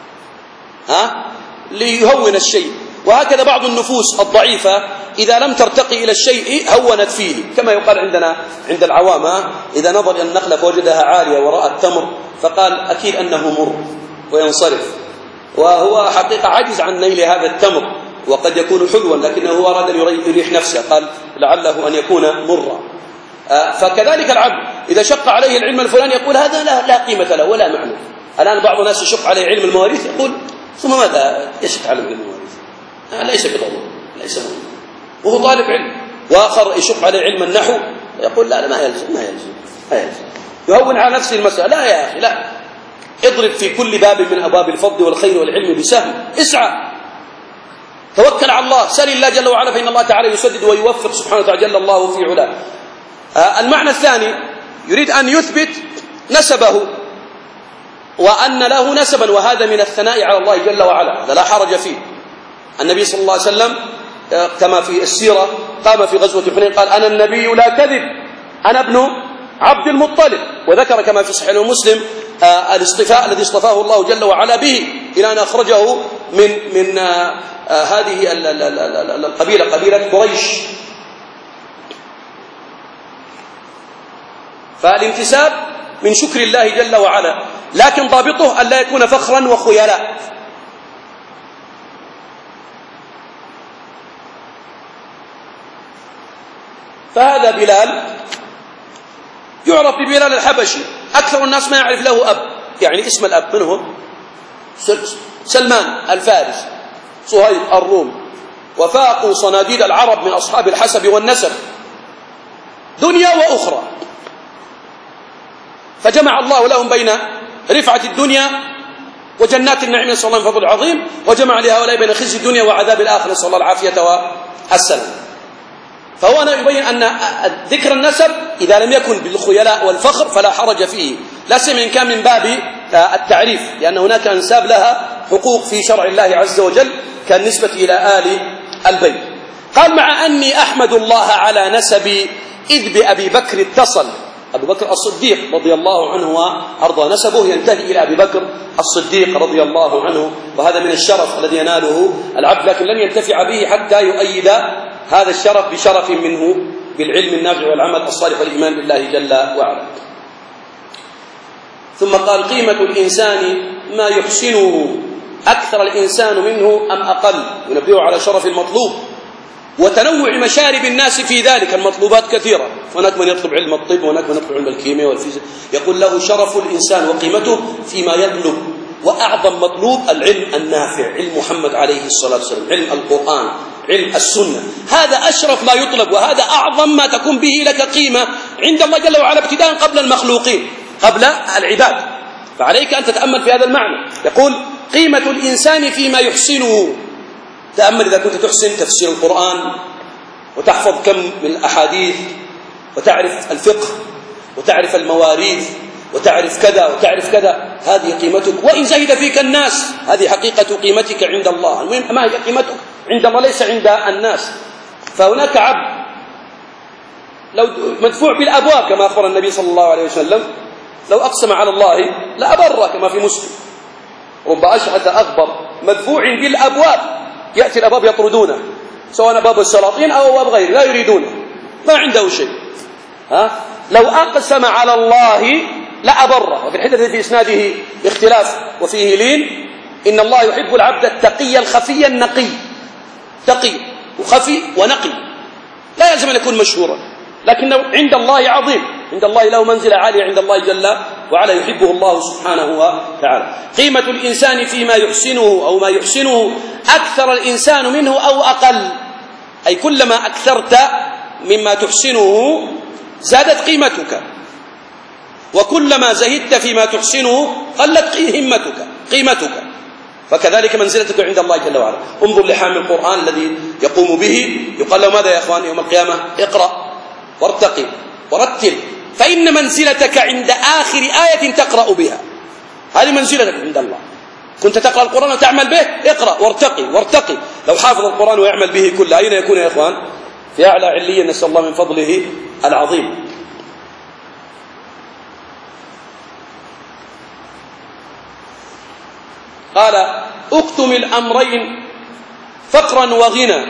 ليهون الشيء. وهكذا بعض النفوس الضعيفة إذا لم ترتقي إلى الشيء هونت فيه، كما يقال عندنا عند العوام إذا نظر إلى النخلة فوجدها عالية وراء التمر فقال أكيد أنه مر وينصرف، وهو حقيقة عجز عن نيل هذا التمر، وقد يكون حلوا لكنه هو أراد أن يريح نفسه، قال لعله أن يكون مرا. فكذلك العبد إذا شق عليه العلم الفلاني يقول هذا لا قيمة له ولا معنى. الآن بعض الناس يشق عليه علم المواريث يقول ثم ماذا يشق على علم المواريث؟ ليس بضرورة، ليس مهم، وهو طالب علم. وآخر يشق عليه علم النحو يقول لا ما يلزم، يهون على نفسه المسألة. لا يا أخي، لا، اضرب في كل باب من أبواب الفضل والخير والعلم بسهم، اسعى، توكل على الله، سل الله جل وعلا، فإن الله تعالى يسدد ويوفق سبحانه وتعالى جل الله في علاه. المعنى الثاني يريد أن يثبت نسبه وأن له نسبا، وهذا من الثناء على الله جل وعلا، لا حرج فيه. النبي صلى الله عليه وسلم كما في السيرة قام في غزوة حنين قال: أنا النبي لا كذب، أنا ابن عبد المطلب، وذكر كما في صحيح مسلم الاصطفاء الذي اصطفاه الله جل وعلا به إلى أن أخرجه من هذه القبيلة، قبيلة قريش. فالانتساب من شكر الله جل وعلا، لكن ضابطه أن لا يكون فخرا وخيلاء. فهذا بلال يعرف ببلال الحبشي، أكثر الناس ما يعرف له أب، يعني اسم الأب من هو؟ سلمان الفارس، صهيب الروم، وفاقوا صناديد العرب من أصحاب الحسب والنسب دنيا وأخرى، فجمع الله لهم بين رفعة الدنيا وجنات النعيم، نسأل الله من فضله العظيم، وجمع لهؤلاء بين خزي الدنيا وعذاب الآخرة، نسأل الله العافية والسلام. فهو أنا يبين أن ذكر النسب إذا لم يكن بالخيلاء والفخر فلا حرج فيه، لا سيما إن كان من باب التعريف، لأن هناك أنساب لها حقوق في شرع الله عز وجل كالنسبة إلى آل البيت. قال: مع أني أحمد الله على نسبي إذ بأبي بكر اتصل. أبو بكر الصديق رضي الله عنه وأرضى، نسبه ينتهي إلى أبي بكر الصديق رضي الله عنه، وهذا من الشرف الذي يناله العبد، لكن لن ينتفع به حتى يؤيد هذا الشرف بشرف منه بالعلم النافع والعمل الصالح والإيمان بالله جل وعلا. ثم قال: قيمة الإنسان ما يحسنه، أكثر الإنسان منه أم أقل، ينبه على شرف المطلوب وتنوع مشارب الناس في ذلك. المطلوبات كثيرة، هناك من يطلب علم الطب، وهناك من يطلب علم الكيمياء والفيزياء، يقول له شرف الإنسان وقيمته فيما يطلب، وأعظم مطلوب العلم النافع، علم محمد عليه الصلاة والسلام، علم القرآن، علم السنة، هذا أشرف ما يطلب، وهذا أعظم ما تكون به لك قيمة عند الله جل وعلا ابتداء قبل المخلوقين، قبل العباد. فعليك أن تتأمل في هذا المعنى. يقول: قيمة الإنسان فيما يحسنه. تأمل إذا كنت تحسن تفسير القرآن وتحفظ كم من الأحاديث وتعرف الفقه وتعرف المواريث وتعرف كذا وتعرف كذا، هذه قيمتك. وإن زهد فيك الناس، هذه حقيقة قيمتك عند الله. المهم ما هي قيمتك عند الله ليس عند الناس. فهناك عبد لو مدفوع بالأبواب كما أخبر النبي صلى الله عليه وسلم، لو أقسم على الله لأبر كما في مسلم: رب أشعث أغبر مدفوع بالأبواب، يأتي الأبواب يطردونه، سواء باب السلاطين أو باب غيره، لا يريدونه، ما عنده شيء. لو أقسم على الله لأبره. وفي الحديث في إسناده اختلاف وفيه لين: إن الله يحب العبد التقي الخفي النقي. تقي وخفي ونقي، لا يلزم أن يكون مشهورا، لكنه عند الله عظيم، عند الله له منزلة عالية عند الله جل وعلا، يحبه الله سبحانه وتعالى. قيمة الإنسان فيما يحسنه أو ما يحسنه، أكثر الإنسان منه أو أقل، أي كلما أكثرت مما تحسنه زادت قيمتك، وكلما زهدت فيما تحسنه قلت قيمتك. فكذلك منزلتك عند الله جل وعلا. انظر لحامل القرآن الذي يقوم به، يقال له ماذا يا أخوان يوم القيامة؟ اقرأ وارتقي ورتل، فإن منزلتك عند آخر آية تقرأ بها. هذه منزلتك عند الله. كنت تقرأ القرآن وتعمل به، اقرأ وارتقي. لو حافظ القرآن ويعمل به كله، أين يكون يا إخوان؟ في أعلى عليا، نسأل الله من فضله العظيم. قال: اكتم الأمرين فقرا وغنى،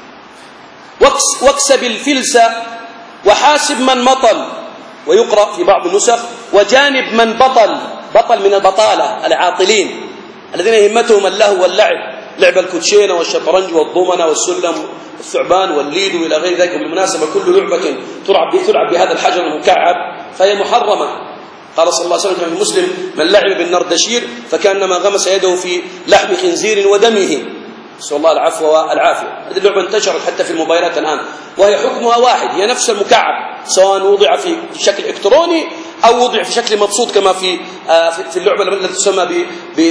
واكسب الفلس وحاسب من مطل. ويقرأ في بعض النسخ: وجانب من بطل من البطالة، العاطلين الذين يهمتهم اللهو واللعب، لعب الكوتشينة والشطرنج والضمنة والسلم والثعبان والليد إلى غير ذلك. بالمناسبة كل لعبة تلعب بهذا الحجر المكعب فهي محرمة. قال صلى الله عليه وسلم في مسلم: من لعب بالنردشير فكأنما غمس يده في لحم خنزير ودمه. نسأل الله العفو والعافية. هذه اللعبة انتشرت حتى في الموبايلات الآن، وهي حكمها واحد، هي نفس المكعب، سواء وضع في شكل إلكتروني أو وضع في شكل مبسوط كما في اللعبة التي تسمى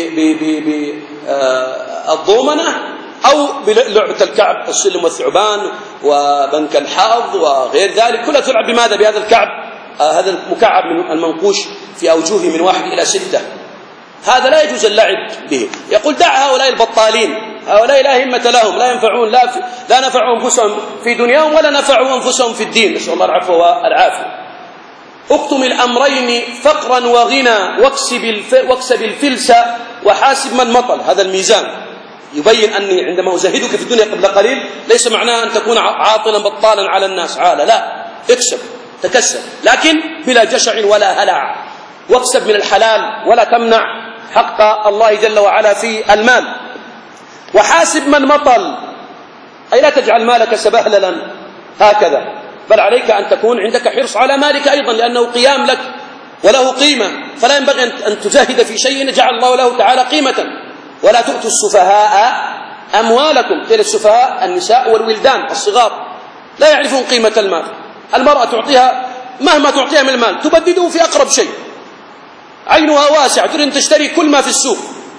بالضومنة، أو بلعبة الكعب، السلم والثعبان وبنك الحظ وغير ذلك، كلها تلعب بماذا؟ بهذا الكعب، هذا المكعب من المنقوش في أوجهه من 1 إلى 6. هذا لا يجوز اللعب به. يقول دع هؤلاء البطالين، هؤلاء لا همة لهم، لا ينفعون، لا نفعوا أنفسهم في دنياهم ولا نفعوا أنفسهم في الدين، نسأل الله العفو والعافية. اكتم الأمرين فقرا وغنى واكسب الفلس وحاسب من مطل. هذا الميزان يبين أني عندما أزهدك في الدنيا قبل قليل ليس معناه أن تكون عاطلا بطالا على الناس، عالة، لا، اكسب، تكسب، لكن بلا جشع ولا هلع، واكسب من الحلال ولا تمنع حق الله جل وعلا في المال. وحاسب من مطل، أي لا تجعل مالك سبهللا هكذا، بل عليك أن تكون عندك حرص على مالك أيضا، لأنه قيام لك وله قيمة، فلا ينبغي أن تزهد في شيء جعل الله له تعالى قيمة. ولا تؤتوا السفهاء أموالكم، قيل السفهاء النساء والولدان الصغار لا يعرفون قيمة المال. المرأة تعطيها مهما تعطيها من المال تبدده في أقرب شيء، عينها واسعة، تريد أن تشتري كل ما في السوق،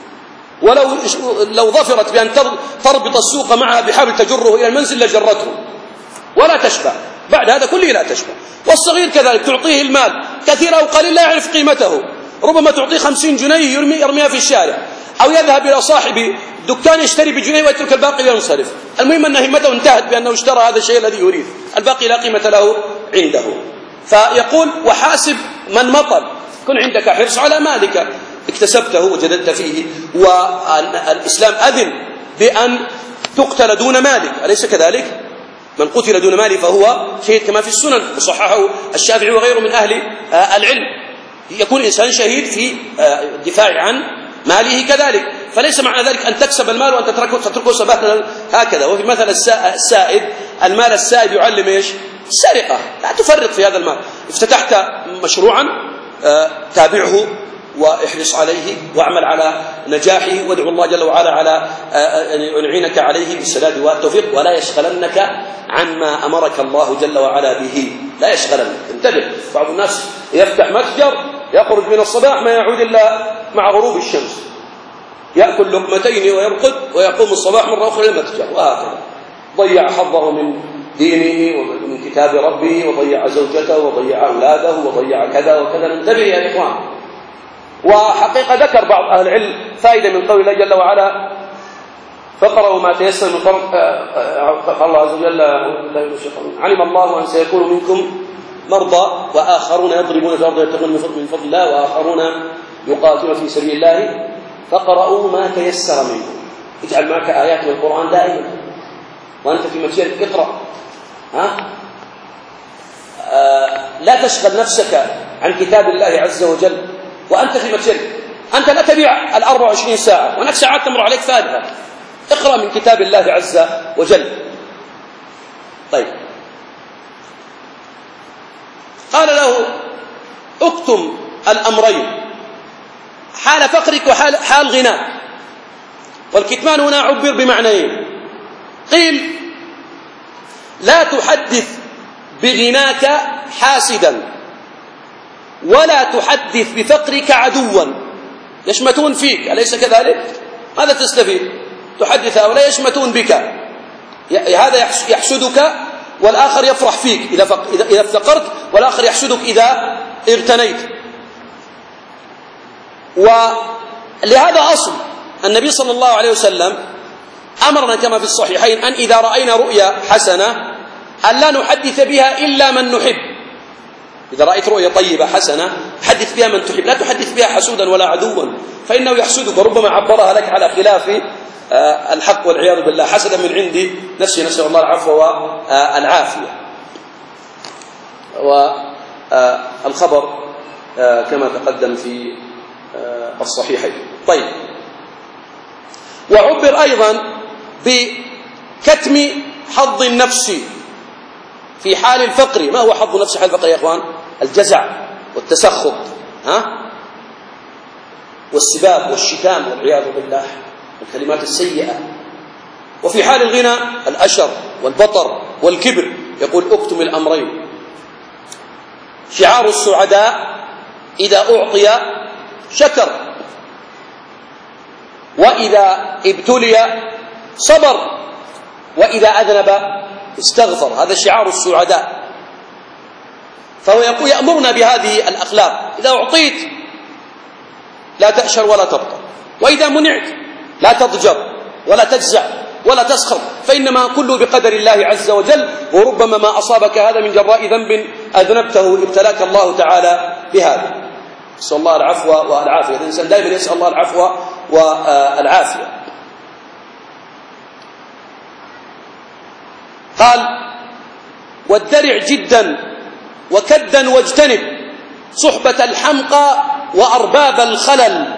ولو ظفرت بأن تربط السوق معها بحبل تجره إلى المنزل لجرته ولا تشبع، بعد هذا كله لا تشبع. والصغير كذلك تعطيه المال كثير أو قليل لا يعرف قيمته، ربما تعطيه 50 جنيه يرميها في الشارع، أو يذهب إلى صاحب دكان يشتري بجنيه ويترك الباقي وينصرف، المهم أن همته انتهت بأنه اشترى هذا الشيء الذي يريد، الباقي لا قيمة له عنده. فيقول وحاسب من مطل، كن عندك حرص على مالك، اكتسبته وجددت فيه، والإسلام أذن بأن تقتل دون مالك، أليس كذلك؟ من قتل دون ماله فهو شهيد كما في السنن، وصححه الشافعي وغيره من أهل العلم. يكون الإنسان شهيد في الدفاع عن ماله كذلك، فليس معنى ذلك أن تكسب المال وأن تتركه سبهلا هكذا. وفي مثل السائد، المال السائد يعلم إيش؟ السرقة، لا تفرط في هذا المال. افتتحت مشروعا تابعه واحرص عليه واعمل على نجاحه، وادعو الله جل وعلا على أن يعينك عليه بالسداد والتوفيق، ولا يشغلنك عما أمرك الله جل وعلا به، لا يشغلنك. انتبه، بعض الناس يفتح متجر يخرج من الصباح ما يعود إلا مع غروب الشمس، يأكل لقمتين ويرقد ويقوم الصباح مرة أخرى للمتجر، وهكذا ضيع حظه من دينه ومن كتاب ربه، وضيع زوجته وضيع أولاده وضيع كذا وكذا. انتبه يا إخوان. وحقيقة ذكر بعض أهل العلم فائدة من قول الله جل وعلا فقرأوا ما تيسر من قول الله عز وجل علم الله أن سيكون منكم مرضى وآخرون يضربون في الأرض يبتغون من فضل الله وآخرون يقاتلون في سبيل الله فقرأوا ما تيسر منه. اجعل معك آيات من القرآن دائما وأنت في مسيرك اقرأ، لا تشغل نفسك عن كتاب الله عز وجل وأنت في مسيرك. أنت لا تبيع 24 ساعة، وهناك ساعات تمر عليك فارغة، اقرأ من كتاب الله عز وجل. طيب، قال له اكتم الأمرين، حال فقرك وحال غناك. والكتمان هنا عبر بمعنيين، قيل لا تحدث بغناك حاسدا، ولا تحدث بفقرك عدوا يشمتون فيك، أليس كذلك؟ ماذا تستفيد؟ تحدث هؤلاء يشمتون بك، هذا يحسدك والآخر يفرح فيك إذا افتقرت، والآخر يحسدك إذا اغتنيت. ولهذا أصل النبي صلى الله عليه وسلم أمرنا كما في الصحيحين أن إذا رأينا رؤيا حسنة أن لا نحدث بها إلا من نحب. إذا رأيت رؤيا طيبة حسنة حدث بها من تحب، لا تحدث بها حسودا ولا عدوا، فإنه يحسدك وربما عبرها لك على خلاف الحق والعياذ بالله، حسدا من عندي نفسي، نسأل الله العفو والعافية. والخبر كما تقدم في الصحيحين. طيب، وعبر أيضا بكتم حظ النفس في حال الفقر. ما هو حظ النفس حال الفقر يا إخوان؟ الجزع والتسخط والسباب والشتام والعياذ بالله، الكلمات السيئة. وفي حال الغنى الأشر والبطر والكبر. يقول اكتم الأمرين. شعار السعداء إذا أعطي شكر، وإذا ابتلي صبر، وإذا أذنب استغفر. هذا شعار السعداء. فهو يأمرنا بهذه الأخلاق. إذا أعطيت لا تأشر ولا تبطر، وإذا منعت لا تضجر ولا تجزع ولا تسخر، فإنما كله بقدر الله عز وجل. وربما ما أصابك هذا من جراء ذنب أذنبته ابتلاك الله تعالى بهذا. نسأل الله العفو والعافية. الإنسان دائما يسأل الله العفو والعافية. قال: وادرع جدا وكدا واجتنب صحبة الحمقى وأرباب الخلل.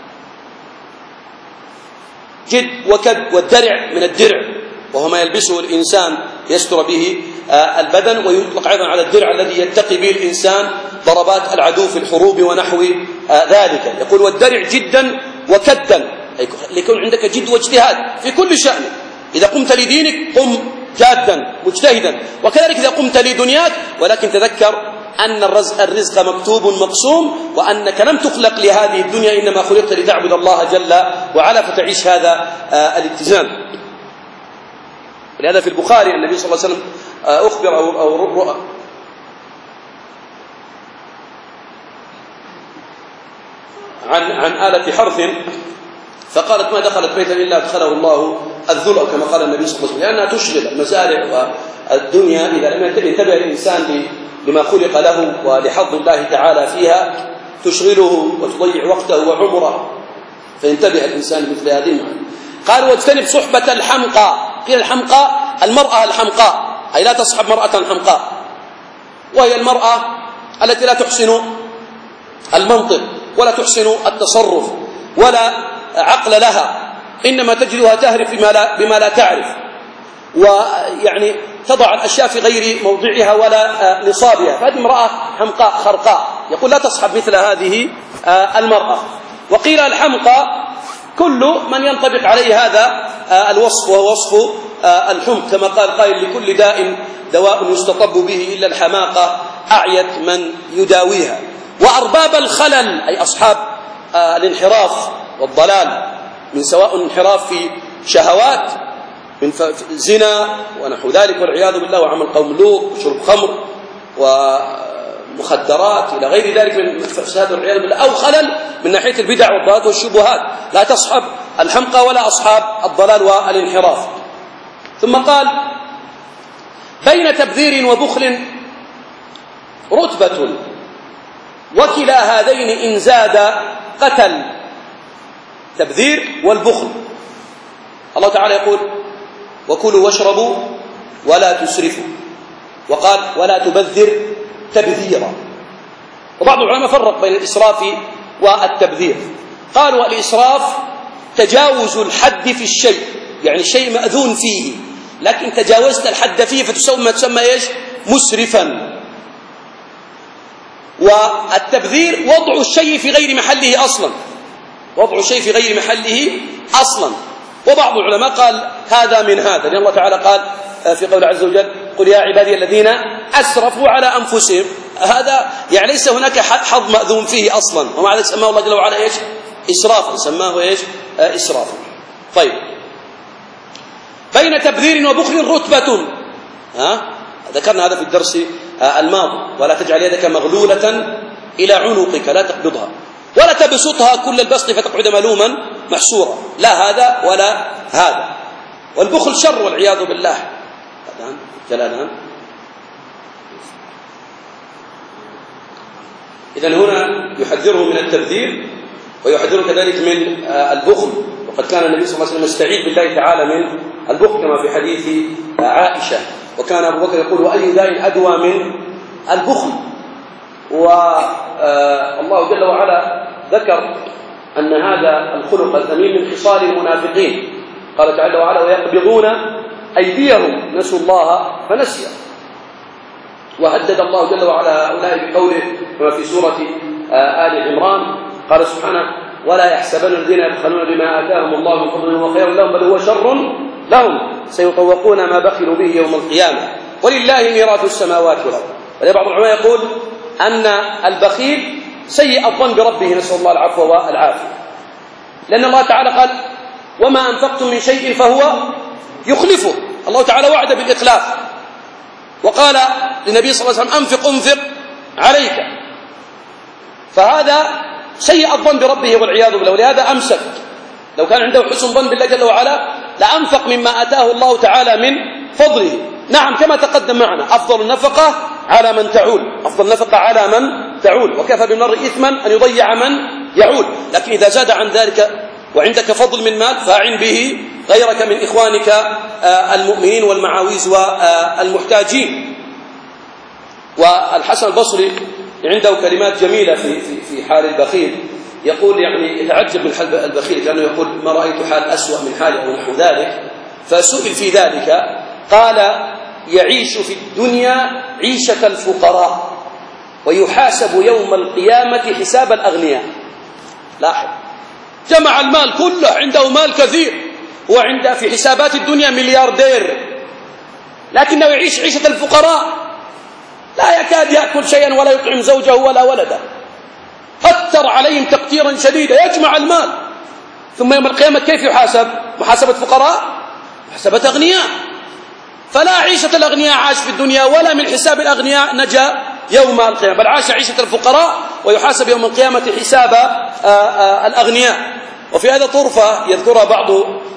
جد وكد، والدرع من الدرع وهو ما يلبسه الإنسان يستر به البدن، ويطلق أيضا على الدرع الذي يتقي به الإنسان ضربات العدو في الحروب ونحو ذلك. يقول: والدرع جدا وكدا، ليكون عندك جد واجتهاد في كل شأن. إذا قمت لدينك قم جادا مجتهدا، وكذلك إذا قمت لدنياك، ولكن تذكر أن الرزق مكتوب مقسوم، وأنك لم تخلق لهذه الدنيا، إنما خلقت لتعبد الله جل وعلا، فتعيش هذا الاتزان. ولهذا في البخاري النبي صلى الله عليه وسلم أخبر أو عن آلة حرث، فقالت: ما دخلت بيتا إلا أدخله الله الذل، أو كما قال النبي صلى الله عليه وسلم، لأنها تشغل المزارع والدنيا. إذا لم ينتبه الإنسان لما خلق له ولحظ الله تعالى فيها تشغله وتضيع وقته وعمره، فينتبه الإنسان مثل هذه المعنى. قال: واجتنب صحبة الحمقى. قيل الحمقى المرأة الحمقاء، أي لا تصحب مرأة حمقاء، وهي المرأة التي لا تحسن المنطق ولا تحسن التصرف ولا عقل لها، إنما تجدها تهرف بما لا تعرف، ويعني تضع الأشياء في غير موضعها ولا نصابها. فهذه امرأة حمقاء خرقاء. يقول: لا تصحب مثل هذه المرأة. وقيل الحمقى كل من ينطبق عليه هذا الوصف، وهو وصف الحمق، كما قال قائل: لكل داء دواء يستطب به إلا الحماقة أعيت من يداويها. وأرباب الخلل، أي أصحاب الانحراف والضلال، من سواء انحراف في شهوات من زنا ونحو ذلك والعياذ بالله، وعمل قوم لوط وشرب خمر ومخدرات إلى غير ذلك من فساد والعياذ بالله، أو خلل من ناحية البدع والضلالات والشبهات. لا تصحب الحمقى ولا أصحاب الضلال والانحراف. ثم قال: بين تبذير وبخل رتبة، وكلا هذين إن زاد قتل. تبذير والبخل. الله تعالى يقول: وكلوا واشربوا ولا تسرفوا، وقال: ولا تبذر تبذيرا. وبعض العلماء فرق بين الإسراف والتبذير. قالوا: الإسراف تجاوز الحد في الشيء، يعني الشيء مأذون فيه لكن تجاوزت الحد فيه فتسمى إيش؟ مسرفا. والتبذير وضع الشيء في غير محله أصلا، وضع الشيء في غير محله أصلا. وبعض العلماء قال هذا من هذا، لأن الله تعالى قال في قول عز وجل: قل يا عبادي الذين أسرفوا على أنفسهم. هذا يعني ليس هناك حظ مأذون فيه أصلا، ومع ذلك سماه الله جل وعلا إيش؟ إسرافا، سماه إيش؟ إسرافا. طيب، بين تبذير وبخل رتبة، ذكرنا هذا في الدرس الماضي. ولا تجعل يدك مغلولة إلى عنقك لا تقبضها ولا تبسطها كل البسط فتقعد ملوما محسورا، لا هذا ولا هذا. والبخل شر والعياذ بالله. جلالان. إذن هنا يحذره من التبذير ويحذره كذلك من البخل. وقد كان النبي صلى الله عليه وسلم يستعيذ بالله تعالى من البخل كما في حديث عائشة. وكان أبو بكر يقول: وأي داء أدوى من البخل؟ والله جل وعلا ذكر أن هذا الخلق الذميم من خصال المنافقين. قال تعالى وعلا: ويقبضون أيديهم نسوا الله فنسيهم. وهدد الله جل وعلا هؤلاء بقوله كما في سورة آل عمران، قال سبحانه: ولا يحسبن الذين يبخلون بما آتاهم الله من فضله وخير لهم بل هو شر لهم سيطوقون ما بخلوا به يوم القيامة ولله ميراث السماوات والأرض. بعض العلماء يقول أن البخيل سيء الظن بربه، نسأل الله العفو والعافية. لأن الله تعالى قال: وما أنفقتم من شيء فهو يخلفه. الله تعالى وعد بالإخلاف، وقال للنبي صلى الله عليه وسلم: أنفق عليك. فهذا سيء الظن بربه والعياذ بالله، ولهذا أمسك. لو كان عنده حسن ظن بالله جل وعلا لأنفق مما آتاه الله تعالى من فضله. نعم، كما تقدم معنا، أفضل النفقة على من تعول، أفضل النفقة على من تعول، وكفى بالمرء إثما أن يضيع من يعول. لكن إذا زاد عن ذلك وعندك فضل من مال فأعن به غيرك من إخوانك المؤمنين والمعاويز والمحتاجين. والحسن البصري عنده كلمات جميلة في حال البخيل، يقول يعني يتعجب من حال البخيل، كأنه يقول: ما رأيت حال أسوأ من حاله أو نحو ذلك. فسئل في ذلك قال: يعيش في الدنيا عيشة الفقراء ويحاسب يوم القيامة حساب الأغنياء. لاحظ، جمع المال كله، عنده مال كثير، وعنده في حسابات الدنيا ملياردير، لكنه يعيش عيشة الفقراء، لا يكاد يأكل شيئا ولا يطعم زوجه ولا ولده، أثر عليهم تقتيرا شديدا، يجمع المال، ثم يوم القيامة كيف يحاسب؟ محاسبة فقراء؟ محاسبة أغنياء. فلا عيشة الأغنياء عاش في الدنيا، ولا من حساب الأغنياء نجا يوم القيامة، بل عاش عيشة الفقراء ويحاسب يوم القيامة حساب الأغنياء. وفي هذا طرفة يذكرها بعض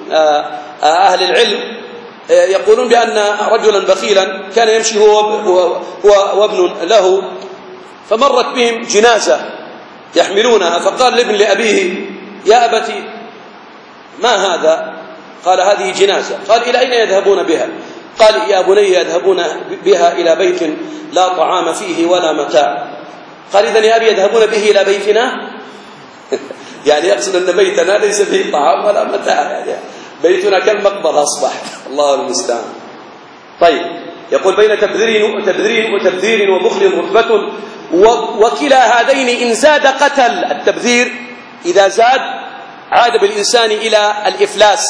أهل العلم، يقولون بأن رجلا بخيلا كان يمشي هو وابن له، فمرت بهم جنازة يحملونها، فقال لابن لأبيه: يا أبتي ما هذا؟ قال: هذه جنازة. قال: إلى أين يذهبون بها؟ قال: يا بني يذهبون بها إلى بيت لا طعام فيه ولا متاع. قال: إذن يا أبي يذهبون به إلى بيتنا؟ يعني يقصد أن بيتنا ليس فيه طعام ولا متاع، يعني بيتنا كالمقبرة أصبح. الله المستعان. طيب، يقول: بين تبذير وبخل رتبة، وكلا هذين إن زاد قتل. التبذير إذا زاد عاد بالإنسان إلى الإفلاس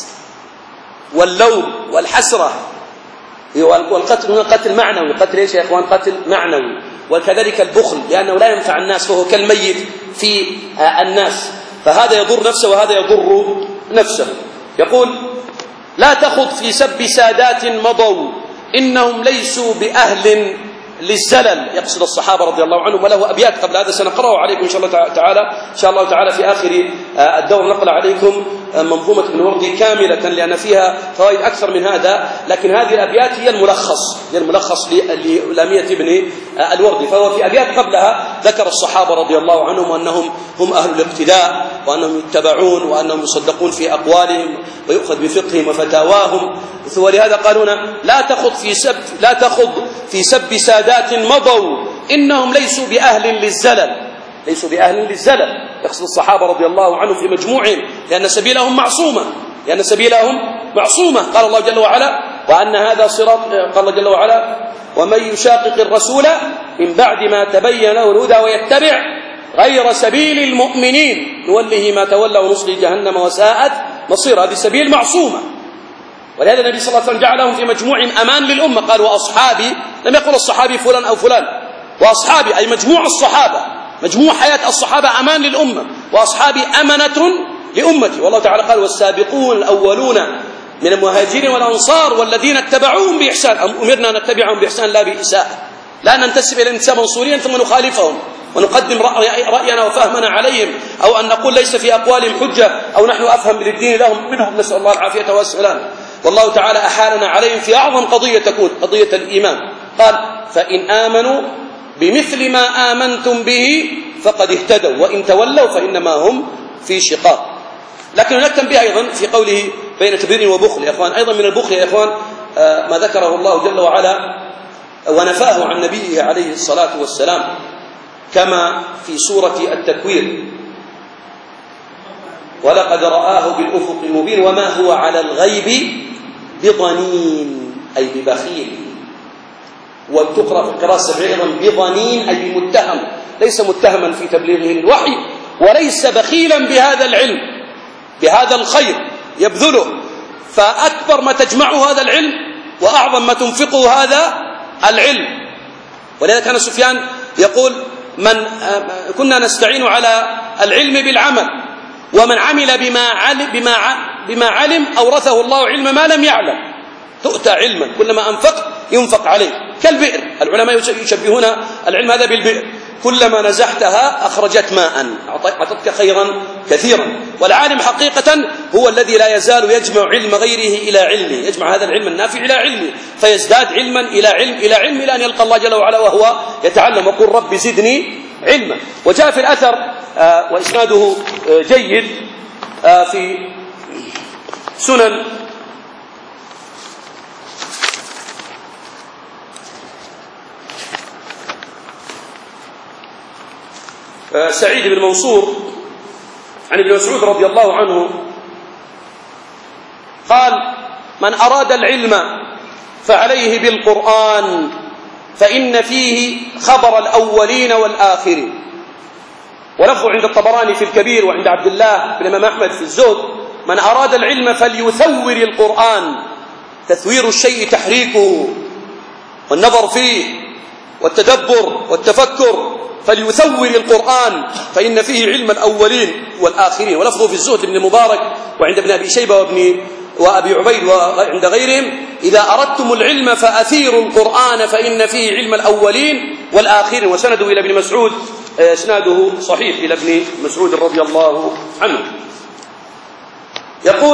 واللوم والحسرة. والقتل هنا قتل معنوي. قتل ايش يا اخوان؟ قتل معنوي. وكذلك البخل، لأنه لا ينفع الناس، فهو كالميت في الناس، فهذا يضر نفسه وهذا يضر نفسه. يقول: لا تخض في سب سادات مضوا إنهم ليسوا بأهل للزلل. يقصد الصحابة رضي الله عنهم، وله أبيات قبل هذا سنقرأه عليكم إن شاء الله تعالى في آخر الدور، نقل عليكم منظومة ابن وردي كاملة، لأن فيها فوائد أكثر من هذا، لكن هذه الأبيات هي الملخص للامية ابن الوردي. فهو في أبيات قبلها ذكر الصحابة رضي الله عنهم وأنهم هم أهل الاقتداء، وأنهم يتبعون، وأنهم يصدقون في أقوالهم ويؤخذ بفقههم وفتاواهم. ولهذا قالون: لا تخض في سب سادات مضوا إنهم ليسوا بأهل للزلل. يقصد الصحابة رضي الله عنهم في مجموعهم، لأن سبيلهم معصومة. قال الله جل وعلا: وأن هذا صراط، قال الله جل وعلا: ومن يشاقق الرسول من بعد ما تبين له الهدى ويتبع غير سبيل المؤمنين نوله ما تولى ونصلي جهنم وساءت مصير. هذه سبيل معصومة. ولهذا النبي صلى الله عليه وسلم جعلهم في مجموع أمان للأمة، قال: وأصحابي، لم يقل الصحابي فلان أو فلان، وأصحابي أي مجموع الصحابة، مجموع حياة الصحابة أمان للأمة، وأصحابي أمنة لأمتي. والله تعالى قال: والسابقون الأولون من المهاجرين والأنصار والذين اتبعوهم بإحسان. أمرنا أن نتبعهم بإحسان لا بإساءة، لا ننتسب إلى انتساب منصوريا ثم نخالفهم ونقدم رأينا وفهمنا عليهم، أو أن نقول ليس في أقوالهم حجة، أو نحن أفهم للدين لهم منهم، نسأل الله العافية والسلام. والله تعالى أحالنا عليهم في أعظم قضية تكون قضية الإيمان. قال: فإن آمنوا بمثل ما آمنتم به فقد اهتدوا وإن تولوا فإنما هم في شقاق. لكن نكتم بها أيضا في قوله: بين تبذير وبخل. يا إخوان، أيضا من البخل يا إخوان ما ذكره الله جل وعلا ونفاه عن نبيه عليه الصلاة والسلام، كما في سورة التكوير: ولقد رآه بالأفق المبين وما هو على الغيب بضنين، أي ببخيل. وتقرأ في القراءة السبعية أيضا بضنين، أي بمتهم، ليس متهما في تبليغه للوحي، وليس بخيلا بهذا العلم، بهذا الخير يبذله. فأكبر ما تجمعه هذا العلم، وأعظم ما تنفقه هذا العلم. ولذلك كان سفيان يقول: كنا نستعين على العلم بالعمل، ومن عمل بما علم أورثه الله علم ما لم يعلم. تؤتى علما كلما أنفق ينفق عليه، كالبئر. العلماء يشبهون العلم هذا بالبئر، كلما نزحتها أخرجت ماء، أعطتك خيرا كثيرا. والعالم حقيقة هو الذي لا يزال يجمع علم غيره إلى علمه، يجمع هذا العلم النافع إلى علمه، فيزداد علما إلى علم إلى علم، إلى أن يلقى الله جل وعلا وهو يتعلم وقل رب زدني علما. وجاء في الأثر وإسناده جيد في سنن سعيد بن منصور عن ابن مسعود رضي الله عنه قال: من أراد العلم فعليه بالقرآن فإن فيه خبر الأولين والآخرين. ولفظ عند الطبراني في الكبير وعند عبد الله بن الإمام أحمد في الزهد: من أراد العلم فليثور القرآن. تثوير الشيء تحريكه والنظر فيه والتدبر والتفكر، فليثور القرآن فإن فيه علم الأولين والآخرين. ولفظه في الزهد بن المبارك وعند ابن أبي شيبة وأبي عبيد وعند غيرهم: إذا أردتم العلم فأثيروا القرآن فإن فيه علم الأولين والآخرين. وسنده إلى ابن مسعود، اسناده صحيح إلى ابن مسعود رضي الله عنه. يقول: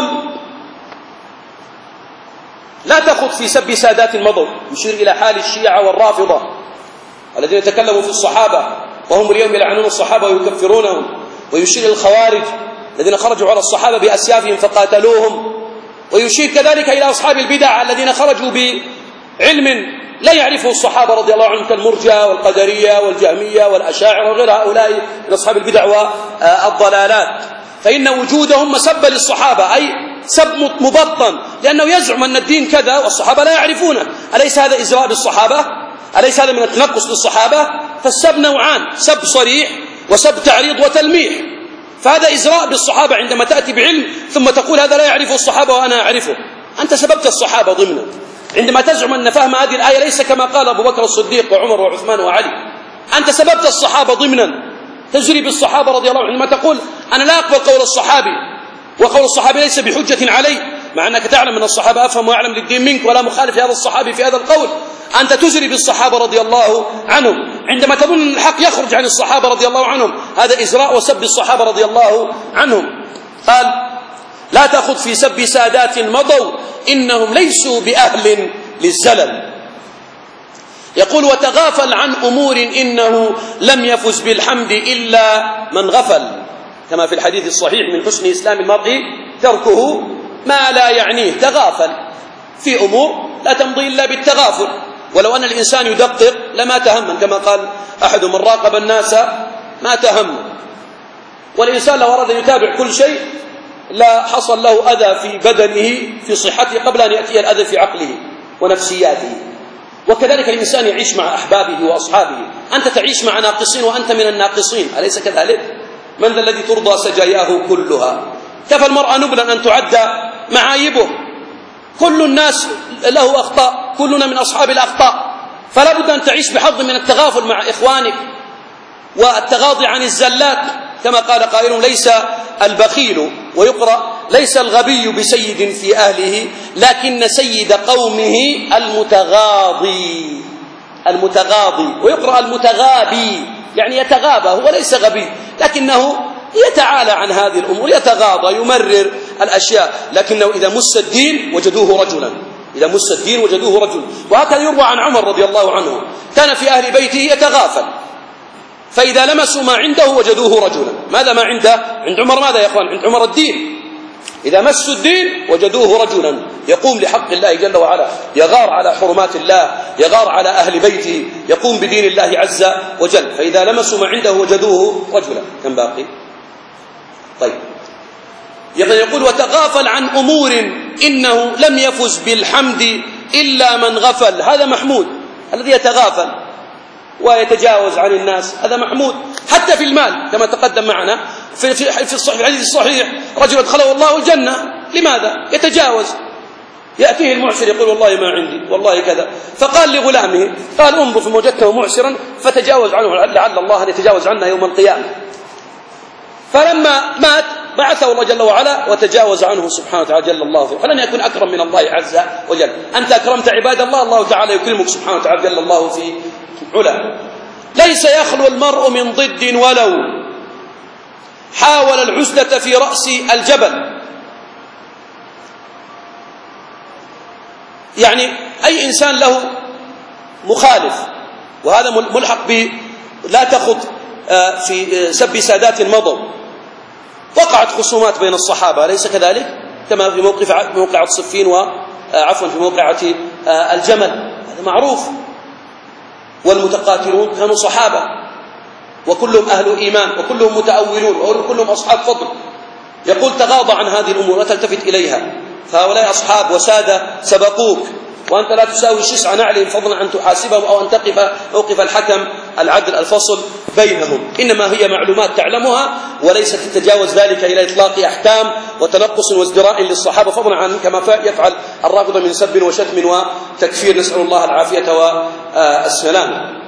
لا تخض في سب سادات مضوا، يشير إلى حال الشيعة والرافضة الذين تكلموا في الصحابة وهم اليوم يلعنون الصحابة ويكفرونهم، ويشير إلى الخوارج الذين خرجوا على الصحابة بأسيافهم فقاتلوهم، ويشير كذلك إلى أصحاب البدع الذين خرجوا بعلم لا يعرفه الصحابة رضي الله عنهم، كالمرجئة والقدرية والجهمية والأشاعرة وغير هؤلاء من أصحاب البدع والضلالات، فإن وجودهم مسبة للصحابة، أي سب مبطن، لأنه يزعم أن الدين كذا والصحابة لا يعرفونه. أليس هذا إزراء بالصحابة؟ أليس هذا من التنقص للصحابة؟ فالسب نوعان: سب صريح وسب تعريض وتلميح. فهذا إزراء بالصحابة عندما تأتي بعلم ثم تقول هذا لا يعرفه الصحابة وأنا أعرفه. أنت سببت الصحابة ضمنا عندما تزعم أن فهم هذه الآية ليس كما قال أبو بكر الصديق وعمر وعثمان وعلي. أنت سببت الصحابة ضمنا، تجري بالصحابة رضي الله عنهم. عندما تقول أنا لا أقبل قول الصحابي وقول الصحابي ليس بحجة علي، مع أنك تعلم أن الصحابة أفهم وأعلم للدين منك ولا مخالف هذا الصحابي في هذا القول، أنت تجري بالصحابة رضي الله عنهم. عندما تظن أن الحق يخرج عن الصحابة رضي الله عنهم، هذا إزراء وسب الصحابة رضي الله عنهم. قال: لا تخض في سب سادات مضوا إنهم ليسوا بأهل للزلل. يقول: وتغافل عن أمور إنه لم يفز بالحمد إلا من غفل، كما في الحديث الصحيح: من حسن إسلام المرء تركه ما لا يعنيه. تغافل في أمور لا تمضي إلا بالتغافل، ولو أن الإنسان يدقق لما تهم، كما قال أحد: من راقب الناس ما تهم. والإنسان لو أراد أن يتابع كل شيء لا حصل له أذى في بدنه في صحته قبل أن يأتي الأذى في عقله ونفسياته. وكذلك الإنسان يعيش مع أحبابه وأصحابه. أنت تعيش مع ناقصين وأنت من الناقصين، أليس كذلك؟ من ذا الذي ترضى سجاياه كلها؟ كفى المرء نبلا أن تعدى معايبه. كل الناس له أخطاء، كلنا من أصحاب الأخطاء، فلا بد أن تعيش بحظ من التغافل مع إخوانك والتغاضي عن الزلات، كما قال قائل: ليس البخيل، ويقرأ: ليس الغبي بسيد في أهله لكن سيد قومه المتغاضي. ويقرأ المتغابي، يعني يتغابى، هو ليس غبي لكنه يتعالى عن هذه الأمور، يتغاضى، يمرر الأشياء، لكنه إذا مس الدين وجدوه رجلا. وهكذا يروى عن عمر رضي الله عنه: كان في أهل بيته يتغافل، فإذا لمسوا ما عنده وجدوه رجلا. ماذا ما عنده؟ عند عمر ماذا يا أخوان؟ عند عمر الدين. إذا مسوا الدين وجدوه رجلا يقوم لحق الله جل وعلا، يغار على حرمات الله، يغار على أهل بيته، يقوم بدين الله عز وجل. فإذا لمسوا ما عنده وجدوه رجلا. كم باقي؟ طيب، يقول: وتغافل عن أمور إنه لم يفز بالحمد إلا من غفل. هذا محمود، الذي يتغافل ويتجاوز عن الناس، هذا محمود. حتى في المال كما تقدم معنا في الحديث الصحيح: رجل أدخله الله الجنة. لماذا؟ يتجاوز، يأتيه المعسر يقول والله ما عندي والله كذا، فقال لغلامه قال انظر فما وجدته معسرا فتجاوز عنه لعل الله أن يتجاوز عنه يوم القيامة. فلما مات بعثه الله جل وعلا وتجاوز عنه سبحانه وتعالى جل الله فيه. فلن يكون أكرم من الله عز وجل. أنت أكرمت عباد الله، الله تعالى يكرمك سبحانه وتعالى جل الله في علا. ليس يخلو المرء من ضد ولو حاول العزلة في رأس الجبل. يعني أي إنسان له مخالف، وهذا ملحق لا تخض في سب سادات مضوا. وقعت خصومات بين الصحابة أليس كذلك؟ كما في موقعة صفين وعفوا في موقعة الجمل، هذا معروف. والمتقاتلون كانوا صحابة وكلهم أهل إيمان وكلهم متأولون وكلهم أصحاب فضل. يقول تغاضى عن هذه الأمور وتلتفت إليها، فهؤلاء أصحاب وسادة سبقوك وأنت لا تساوي شسع نعلهم فضلا عن تحاسبهم أو أن تقف موقف الحكم العدل الفصل بينهم. إنما هي معلومات تعلمها وليست تتجاوز ذلك إلى إطلاق أحكام وتنقص وازدراء للصحابة فضلا عن كما يفعل الرافضة من سب وشتم وتكفير، نسأل الله العافية والسلام.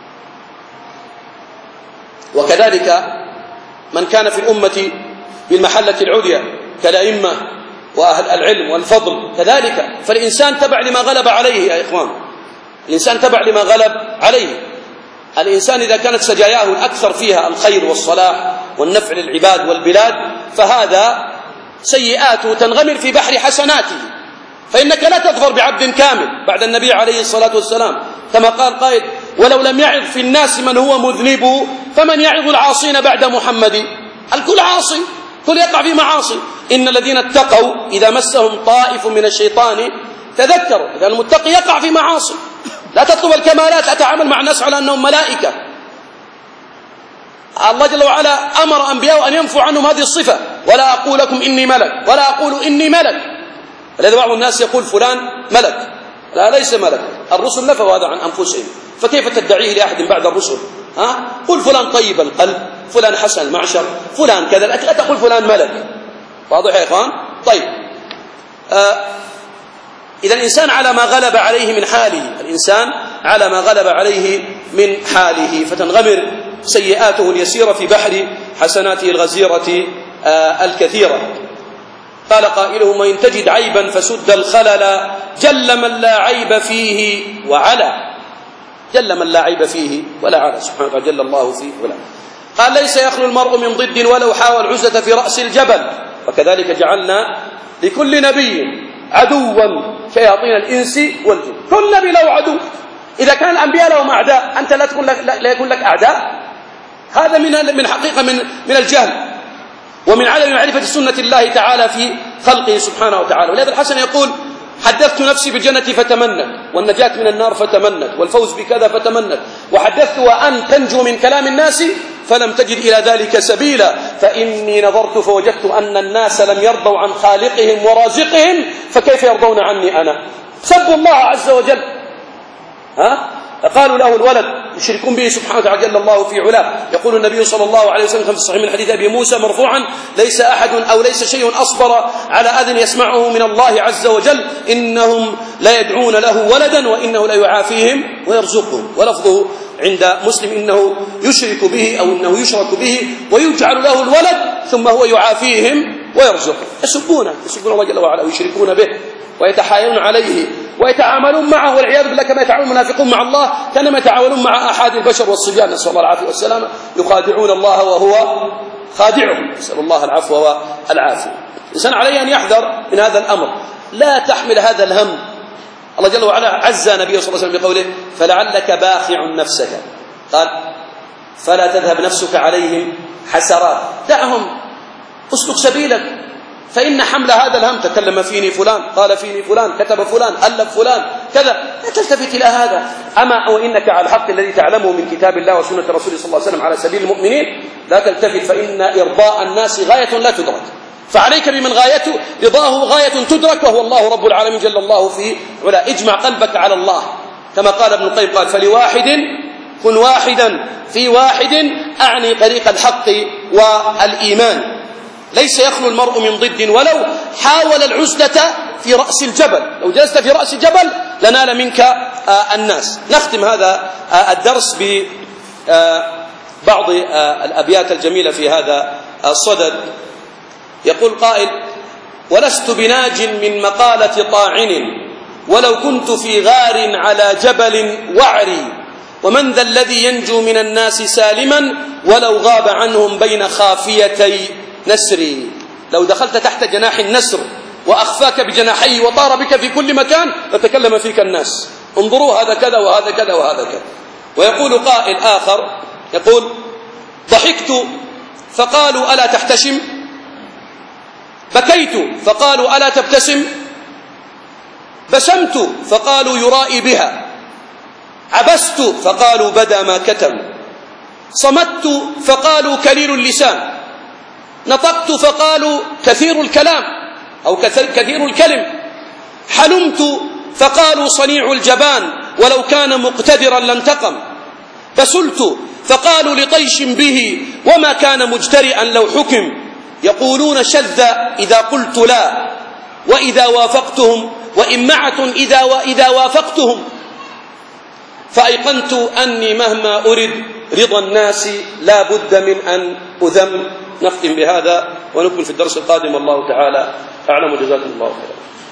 وكذلك من كان في الأمة بالمحلة العليا كالأئمة وأهل العلم والفضل كذلك، فالإنسان تبع لما غلب عليه. يا إخوان الإنسان تبع لما غلب عليه. الإنسان إذا كانت سجاياه الأكثر فيها الخير والصلاح والنفع للعباد والبلاد فهذا سيئاته تنغمر في بحر حسناته، فإنك لا تظفر بعبد كامل بعد النبي عليه الصلاة والسلام، كما قال قائد ولو لم يعظ في الناس من هو مذنب فمن يعظ العاصين بعد محمد. الكل عاصي، كل يقع في معاصي. إن الذين اتقوا إذا مسهم طائف من الشيطان تذكروا، إذا المتقي يقع في معاصي. لا تطلب الكمالات، أتعامل مع الناس على أنهم ملائكة. الله جل وعلا أمر أنبياء أن ينفوا عنهم هذه الصفة، ولا أقول لكم إني ملك ولا أقول إني ملك. لذا بعض الناس يقول فلان ملك، لا ليس ملك، الرسل نفوا هذا عن أنفسهم، فكيف تدعيه لأحد بعد الرسل؟ قل فلان طيب القلب، فلان حسن المعشر، فلان كذا، لا تقول فلان ملك. واضح يا إخوان؟ طيب إذا الإنسان على ما غلب عليه من حاله، الإنسان على ما غلب عليه من حاله، فتنغمر سيئاته اليسيرة في بحر حسناته الغزيرة الكثيرة. قال قائلهم وإن تجد عيبا فسد الخلل جل من لا عيب فيه وعلا. جل من لا عيب فيه ولا علا سبحانه وتعالى جل الله فيه ولا. قال ليس يخلو المرء من ضد ولو حاول عزة في رأس الجبل. وكذلك جعلنا لكل نبي عدوا شياطين الإنس والجن. كل نبي له عدو. إذا كان الأنبياء لهم أعداء أنت لا يكون لك أعداء. هذا من حقيقة من الجهل ومن عدم معرفة سنة الله تعالى في خلقه سبحانه وتعالى. ولهذا الحسن يقول حدثت نفسي بالجنة فتمنت والنجاة من النار فتمنت والفوز بكذا فتمنت، وحدثت وأن تنجو من كلام الناس فلم تجد إلى ذلك سبيلا، فإني نظرت فوجدت أن الناس لم يرضوا عن خالقهم ورازقهم فكيف يرضون عني أنا. سبوا الله عز وجل، قالوا له الولد يشركون به سبحانه وتعالى جل الله في علاه. يقول النبي صلى الله عليه وسلم في الصحيح من حديث أبي موسى مرفوعا ليس أحد أو ليس شيء أصبر على أذن يسمعه من الله عز وجل إنهم لا يدعون له ولدا وإنه لا يعافيهم ويرزقهم. ولفظه عند مسلم إنه يشرك به أو إنه يشرك به ويجعل له الولد ثم هو يعافيهم ويرزقهم. يسبون الله جل وعلا ويشركون به ويتحايلون عليه ويتعاملون معه والعياذ بالله كما يتعامل المنافقون مع الله كانما يتعاملون مع أحد البشر والصبيان، نسأل الله العافية والسلامة. يخادعون الله وهو خادعهم، نسأل الله العفو والعافية. الإنسان عليه أن يحذر من هذا الأمر، لا تحمل هذا الهم. الله جل وعلا عز نبيه صلى الله عليه وسلم بقوله فلعلك باخع نفسك، قال فلا تذهب نفسك عليهم حسرات، دعهم اسلك سبيلك، فإن حمل هذا الهم تكلم فيني فلان، قال فيني فلان، كتب فلان، ألف فلان كذا، لا تلتفت إلى هذا. أما وإنك على الحق الذي تعلمه من كتاب الله وسنة رسوله صلى الله عليه وسلم على سبيل المؤمنين لا تلتفت، فإن إرضاء الناس غاية لا تدرك، فعليك بمن غايته رضاه غاية تدرك وهو الله رب العالمين جل الله في علا. اجمع قلبك على الله كما قال ابن القيم قال فلواحد كن واحدا في واحد أعني طريق الحق والإيمان. ليس يخلو المرء من ضد ولو حاول العزلة في رأس الجبل، لو جلست في رأس الجبل لنال منك الناس. نختم هذا الدرس ببعض الأبيات الجميلة في هذا الصدد. يقول قائل: ولست بناج من مقالة طاعن، ولو كنت في غار على جبل وعري، ومن ذا الذي ينجو من الناس سالما ولو غاب عنهم بين خافيتي نسري. لو دخلت تحت جناح النسر وأخفاك بجناحيه وطار بك في كل مكان لتكلم فيك الناس، انظروا هذا كذا وهذا كذا وهذا كذا. ويقول قائل آخر يقول: ضحكت فقالوا ألا تحتشم، بكيت فقالوا ألا تبتسم، بسمت فقالوا يرائي بها، عبست فقالوا بدا ما كتم، صمت فقالوا كليل اللسان، نطقت فقالوا كثير الكلام أو كثير الكلم، حلمت فقالوا صنيع الجبان ولو كان مقتدرا لانتقم، بسلت فقالوا لطيش به وما كان مجترئا لو حكم، يقولون شذ إذا قلت لا وإذا وافقتهم، وإمعة إذا وافقتهم، فأيقنت أني مهما أرد رضا الناس لا بد من أن أذم. نختم بهذا ونكمل في الدرس القادم، والله تعالى أعلم، وجزاكم الله خيرا.